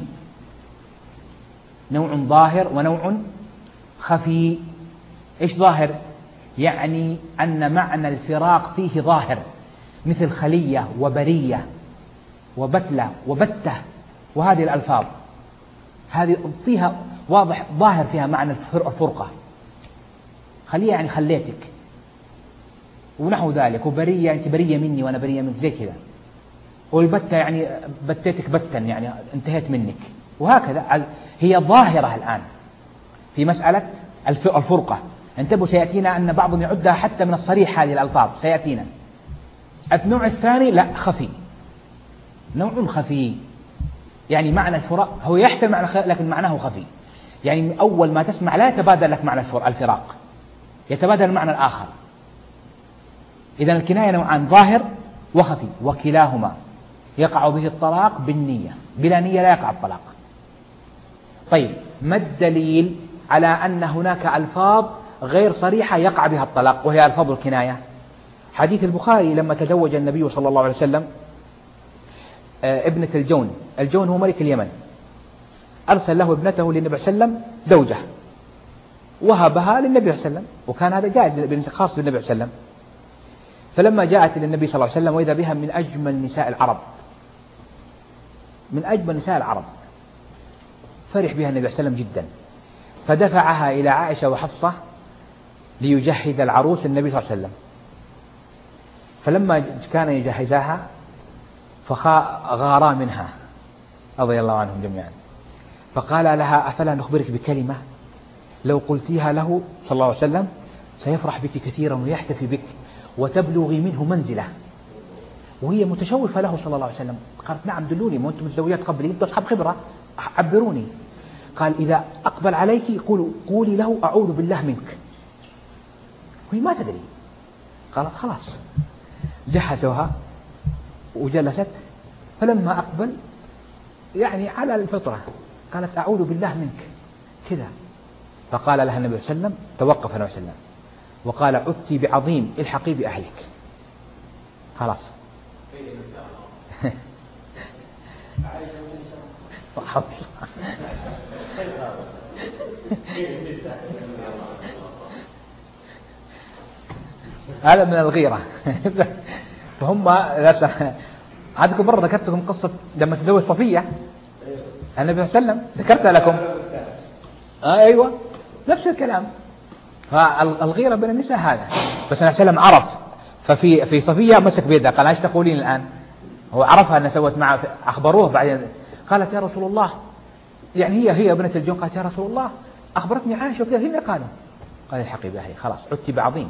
نوع ظاهر ونوع خفي. إيش ظاهر؟ يعني أن معنى الفراق فيه ظاهر، مثل خلية وبرية وبتلة وبتة، وهذه الألفاظ هذه فيها واضح ظاهر فيها معنى الفرقة. خلية يعني خليتك ونحو ذلك، وبرية أنت برية مني وأنا برية منك زي كذا، والبتة يعني بتيتك بتا يعني انتهيت منك، وهكذا. هي ظاهرة الآن في مسألة الفرقة. انتبهوا سيأتينا أن بعضهم يعدها حتى من الصريح هذه الألفاظ، سيأتينا. النوع الثاني لا، خفي، نوع خفي، يعني معنى الفراق هو يحتمل معنى لكن معناه خفي، يعني أول ما تسمع لا يتبادل لك معنى الفراق، يتبادل المعنى الآخر. إذن الكناية نوعان، ظاهر وخفي، وكلاهما يقع به الطلاق بالنية، بلا نية لا يقع الطلاق. طيب ما الدليل على أن هناك ألفاظ غير صريحة يقع بها الطلاق وهي ألفاظ الكناية؟ حديث البخاري لما تزوج النبي صلى الله عليه وسلم ابنة الجون هو ملك اليمن، أرسل له ابنته للنبي صلى الله عليه وسلم زوجة، وهبها للنبي صلى الله عليه وسلم، وكان هذا جائز خاص بالنبي صلى الله عليه وسلم. فلما جاءت للنبي صلى الله عليه وسلم وإذا بها من أجمل نساء العرب، من أجمل نساء العرب، فرح بها النبي صلى الله عليه وسلم جدا، فدفعها إلى عائشة وحفصة ليجهز العروس النبي صلى الله عليه وسلم. فلما كان يجهزها فغارا منها رضي الله عنهم جميعا، فقال لها أفلا نخبرك بكلمة لو قلتيها له صلى الله عليه وسلم سيفرح بك كثيرا ويحتفي بك وتبلغي منه منزلة. وهي متشوفة له صلى الله عليه وسلم، قالت نعم دلوني، ما أنتم متزوجات قبلي، أنتم أصحاب خبرة، عبروني. قال إذا أقبل عليك قولي له أعوذ بالله منك، وهي ما تدري. قالت خلاص، جهزوها وجلست، فلما أقبل يعني على الفطرة قالت أعوذ بالله منك كذا، فقال لها النبي صلى الله عليه وسلم، توقف النبي صلى الله عليه وسلم وقال عدتي بعظيم، الحقي بأهلك، خلاص هذا من الغيرة. فهم عندكم مرة ذكرت لكم قصة لما تزوج صفية النبي صلى الله عليه وسلم، ذكرتها لكم. أيوة نفس الكلام. فالغيرة بين النساء هذا، بس النبي صلى الله عليه وسلم عرف، ففي صفية مسك بيدها قال ايش تقولين الآن؟ هو عرفها أنها سوت معه، أخبروه بعدين قالت يا رسول الله، يعني هي ابنة الجون، قالت يا رسول الله أخبرتني عائشة وكذا، هن قالوا، قال الحقي بأهلي، خلاص عدت بعظيم.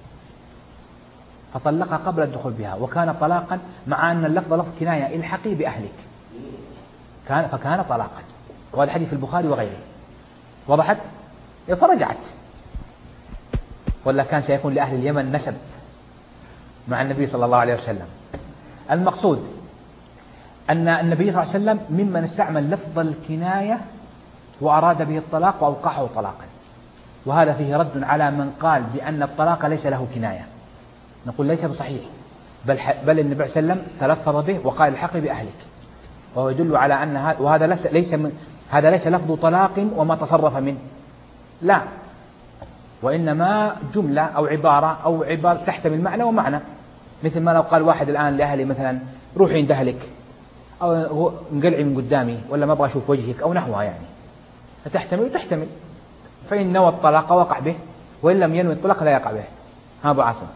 فطلقها قبل الدخول بها، وكان طلاقا مع أن اللفظ لفظ كناية، الحقي بأهلك، فكان طلاقا. وهذا الحديث في البخاري وغيره. وضحت؟ فرجعت، ولا كان سيكون لأهل اليمن نسب مع النبي صلى الله عليه وسلم. المقصود أن النبي صلى الله عليه وسلم ممن استعمل لفظ الكناية وأراد به الطلاق وأوقعه طلاقا، وهذا فيه رد على من قال بأن الطلاق ليس له كناية. نقول ليس بصحيح، بل النبي صلى الله عليه وسلم تلفظ به وقال الحقي بأهلك، وهو يدل على أن هذا ليس لفظ طلاق وما تصرف منه، لا، وإنما جملة أو عبارة تحتمل معنى ومعنى. مثل ما لو قال واحد الآن لأهلي مثلا روحي عند أهلك، أو انقلعي من قدامي، ولا ما أبغى أشوف وجهك، أو نحوها، يعني فتحتمل وتحتمل. فإن نوى الطلاق وقع به، وإن لم ينوي الطلاق لا يقع به. ها أبو عاصم.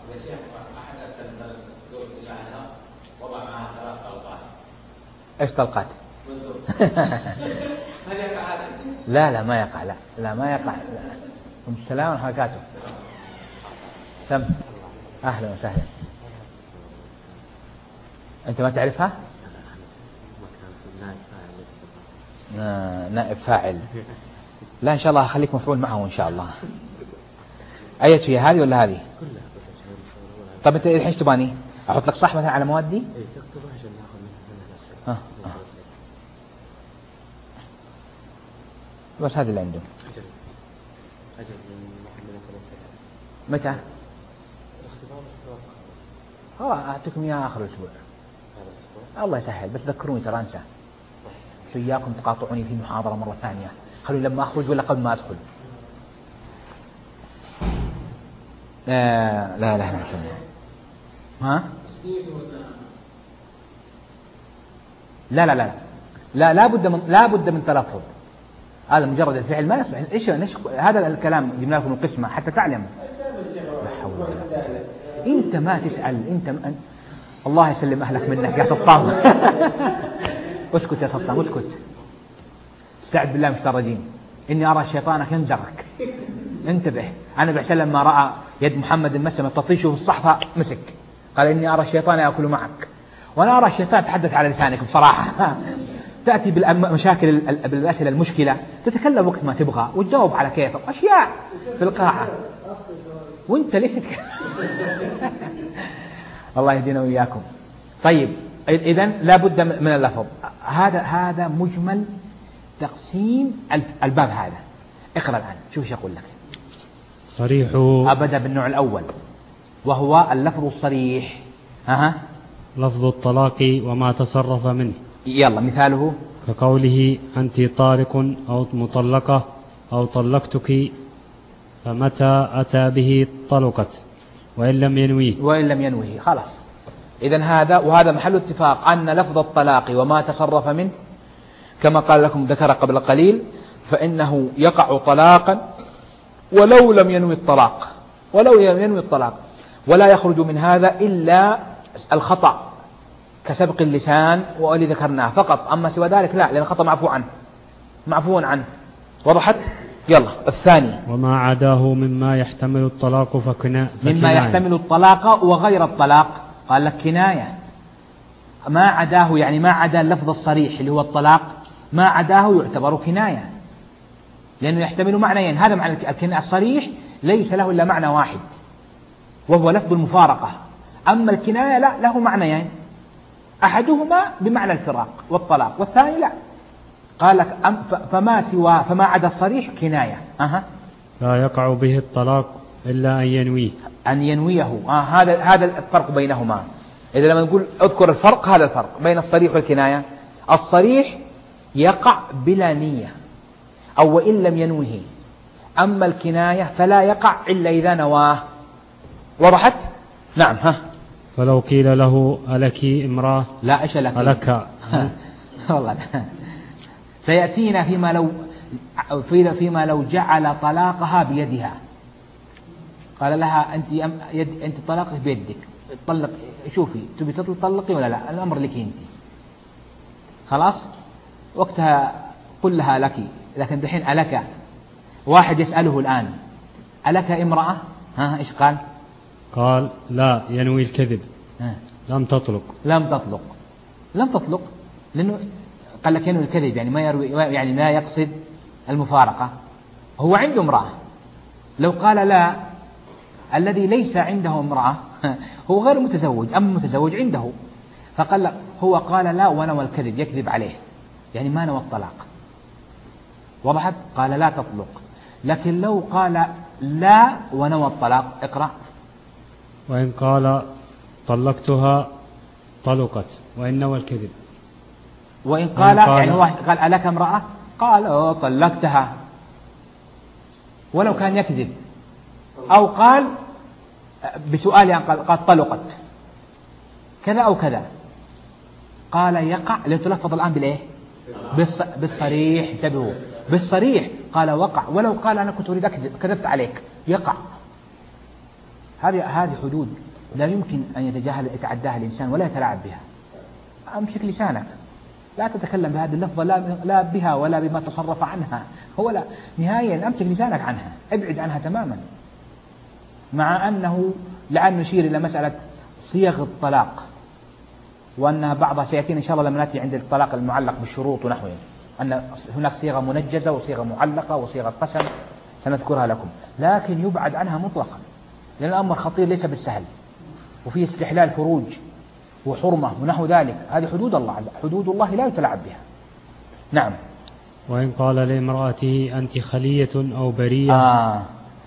ايش طلقات؟ لا ما يقع، لا ما يقع. السلام ورحمة الله وبركاته. سم. أهلا وسهلا. أنت ما تعرفها؟ نائب فاعل. لا إن شاء الله خليك مفعول معه إن شاء الله. أية هي هذه ولا هذه؟ طب أنت الحين إيش تباني؟ أحط لك صح مثلا على موادي؟ بس هذا اللي عنده. متى؟ أعطيكم إياها آخر الأسبوع. الله يسهل، بس ذكروني ترى أنسى. إياكم تقاطعوني في محاضرة مرة ثانية، خلوا لما أخرج ولا قبل ما أدخل. لا ها؟ لا لا بد من تلفظ. هذا مجرد الفعل ما يصلح. إيش هذا الكلام جبنا لكم القسمة حتى تعلم. لا حول ولا قوة. أنت ما تسأل، الله يسلم أهلك منك يا سطام. اسكت يا سطام، اسكت. استعد بالله من الشيطان الرجيم. إني أرى شيطانك ينزغك. انتبه. أنا بعشان لما رأى يد محمد المسلمة تطيشه في الصحفة مسك، قال إني أرى الشيطان يأكل معك. وأنا أرى الشيطان يتحدث على لسانك بصراحة. تأتي بالمشاكل بالأسئلة المشكلة، تتكلم وقت ما تبغى وتجاوب على كيفك أشياء في القاعة، وانت ليش الله يهدينا وإياكم. طيب إذن لا بد من اللفظ. هذا مجمل تقسيم الباب هذا. اقرأ الآن شوف ايش يقول لك. صريح أبدأ بالنوع الأول وهو اللفظ الصريح. لفظ الطلاق وما تصرف منه. يلا مثاله كقوله أنت طالق أو مطلقة أو طلقتك، فمتى أتى به طلقت وإن لم ينويه خلاص. إذن وهذا محل اتفاق أن لفظ الطلاق وما تصرف منه كما قال لكم ذكر قبل قليل، فإنه يقع طلاقا ولو لم ينوي الطلاق، ولا يخرج من هذا إلا الخطأ كسبق اللسان واللي ذكرناه فقط. أما سوى ذلك لا، لأن الخطأ معفو عنه. وضحت؟ يلا الثاني. وما عداه مما يحتمل الطلاق مما يحتمل الطلاق وغير الطلاق، قال لك كناية. ما عداه يعني ما عدا اللفظ الصريح اللي هو الطلاق، ما عداه يعتبر كناية، لأنه يحتمل معنيين. هذا معنى الصريح ليس له إلا معنى واحد وهو لفظ المفارقة. أما الكناية لا، له معنيين، أحدهما بمعنى الفراق والطلاق، والثاني لا. قال لك فما عدا الصريح كناية. لا يقع به الطلاق إلا أن ينويه. هذا الفرق بينهما. إذا لما نقول اذكر الفرق، هذا الفرق بين الصريح والكناية. الصريح يقع بلا نية أو وإن لم ينوه، أما الكناية فلا يقع إلا إذا نواه. وضحت؟ نعم. فلو قيل له ألك امرأة، لا إيش ألك والله سيأتينا فيما لو جعل طلاقها بيدها، قال لها أنت طلاقك بيدك، طلق، شوفي تبي تطلقي ولا لا، الأمر لك أنت، خلاص وقتها قل لها لك. لكن دحين ألك، واحد يسأله الآن ألك امرأة، إيش قال؟ قال لا، ينوي الكذب. لم تطلق لأنه قال لك ينوي الكذب، يعني ما يروي، يعني لا يقصد المفارقة، هو عنده امرأة. لو قال لا، الذي ليس عنده امرأة هو غير متزوج، أما متزوج عنده، فقال هو قال لا ونوى الكذب، يكذب عليه، يعني ما نوى الطلاق. وضحت؟ قال لا تطلق. لكن لو قال لا ونوى الطلاق، اقرأ. وإن قال طلقتها طلقت وإن نوى الكذب. وإن قال يعني واحد قال ألك امرأة، قال طلقتها، ولو كان يكذب، أو قال بسؤال يعني قال طلقت كذا أو كذا، قال يقع. لتلفظ الآن بالإيه؟ بالصريح. انتبهوا، بالصريح قال وقع. ولو قال أنا كنت أريد أكذب، كذبت عليك، يقع. هذه حدود لا يمكن أن يتعداها الإنسان ولا يتلاعب بها. أمسك لسانك، لا تتكلم بهذه اللفظة، لا بها ولا بما تصرف عنها، هو لا نهائيا. أمسك لسانك عنها، ابعد عنها تماما. مع أنه لعل نشير إلى مسألة صيغ الطلاق، وأنها بعضها سيأتينا إن شاء الله لما نأتي عند الطلاق المعلق بالشروط ونحوه، أن هناك صيغة منجزة وصيغة معلقة وصيغة قسم، سنذكرها لكم. لكن يبعد عنها مطلقا، لأن الأمر خطير ليس بالسهل، وفيه استحلال فروج وحرمة ونحو ذلك. هذه حدود الله، حدود الله لا يتلاعب بها. نعم. وإن قال لامرأته أنت خلية أو برية.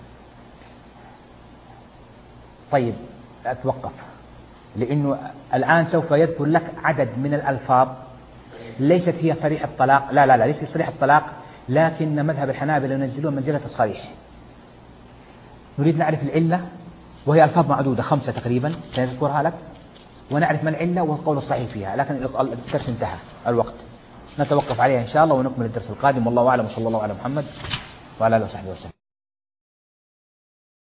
طيب أتوقف، لأنه الآن سوف يذكر لك عدد من الألفاظ ليست هي صريح الطلاق، لا ليست صريح الطلاق، لكن مذهب الحنابلة ينزلون منزلة الصريح. نريد نعرف العلة، وهي ألفاظ معدودة 5 تقريبا سنذكرها لك، ونعرف ما العلة والقول الصحيح فيها. لكن الدرس انتهى الوقت، نتوقف عليها إن شاء الله ونكمل الدرس القادم. والله أعلم، وصلى الله على محمد وعلى آله وصحبه وسلم.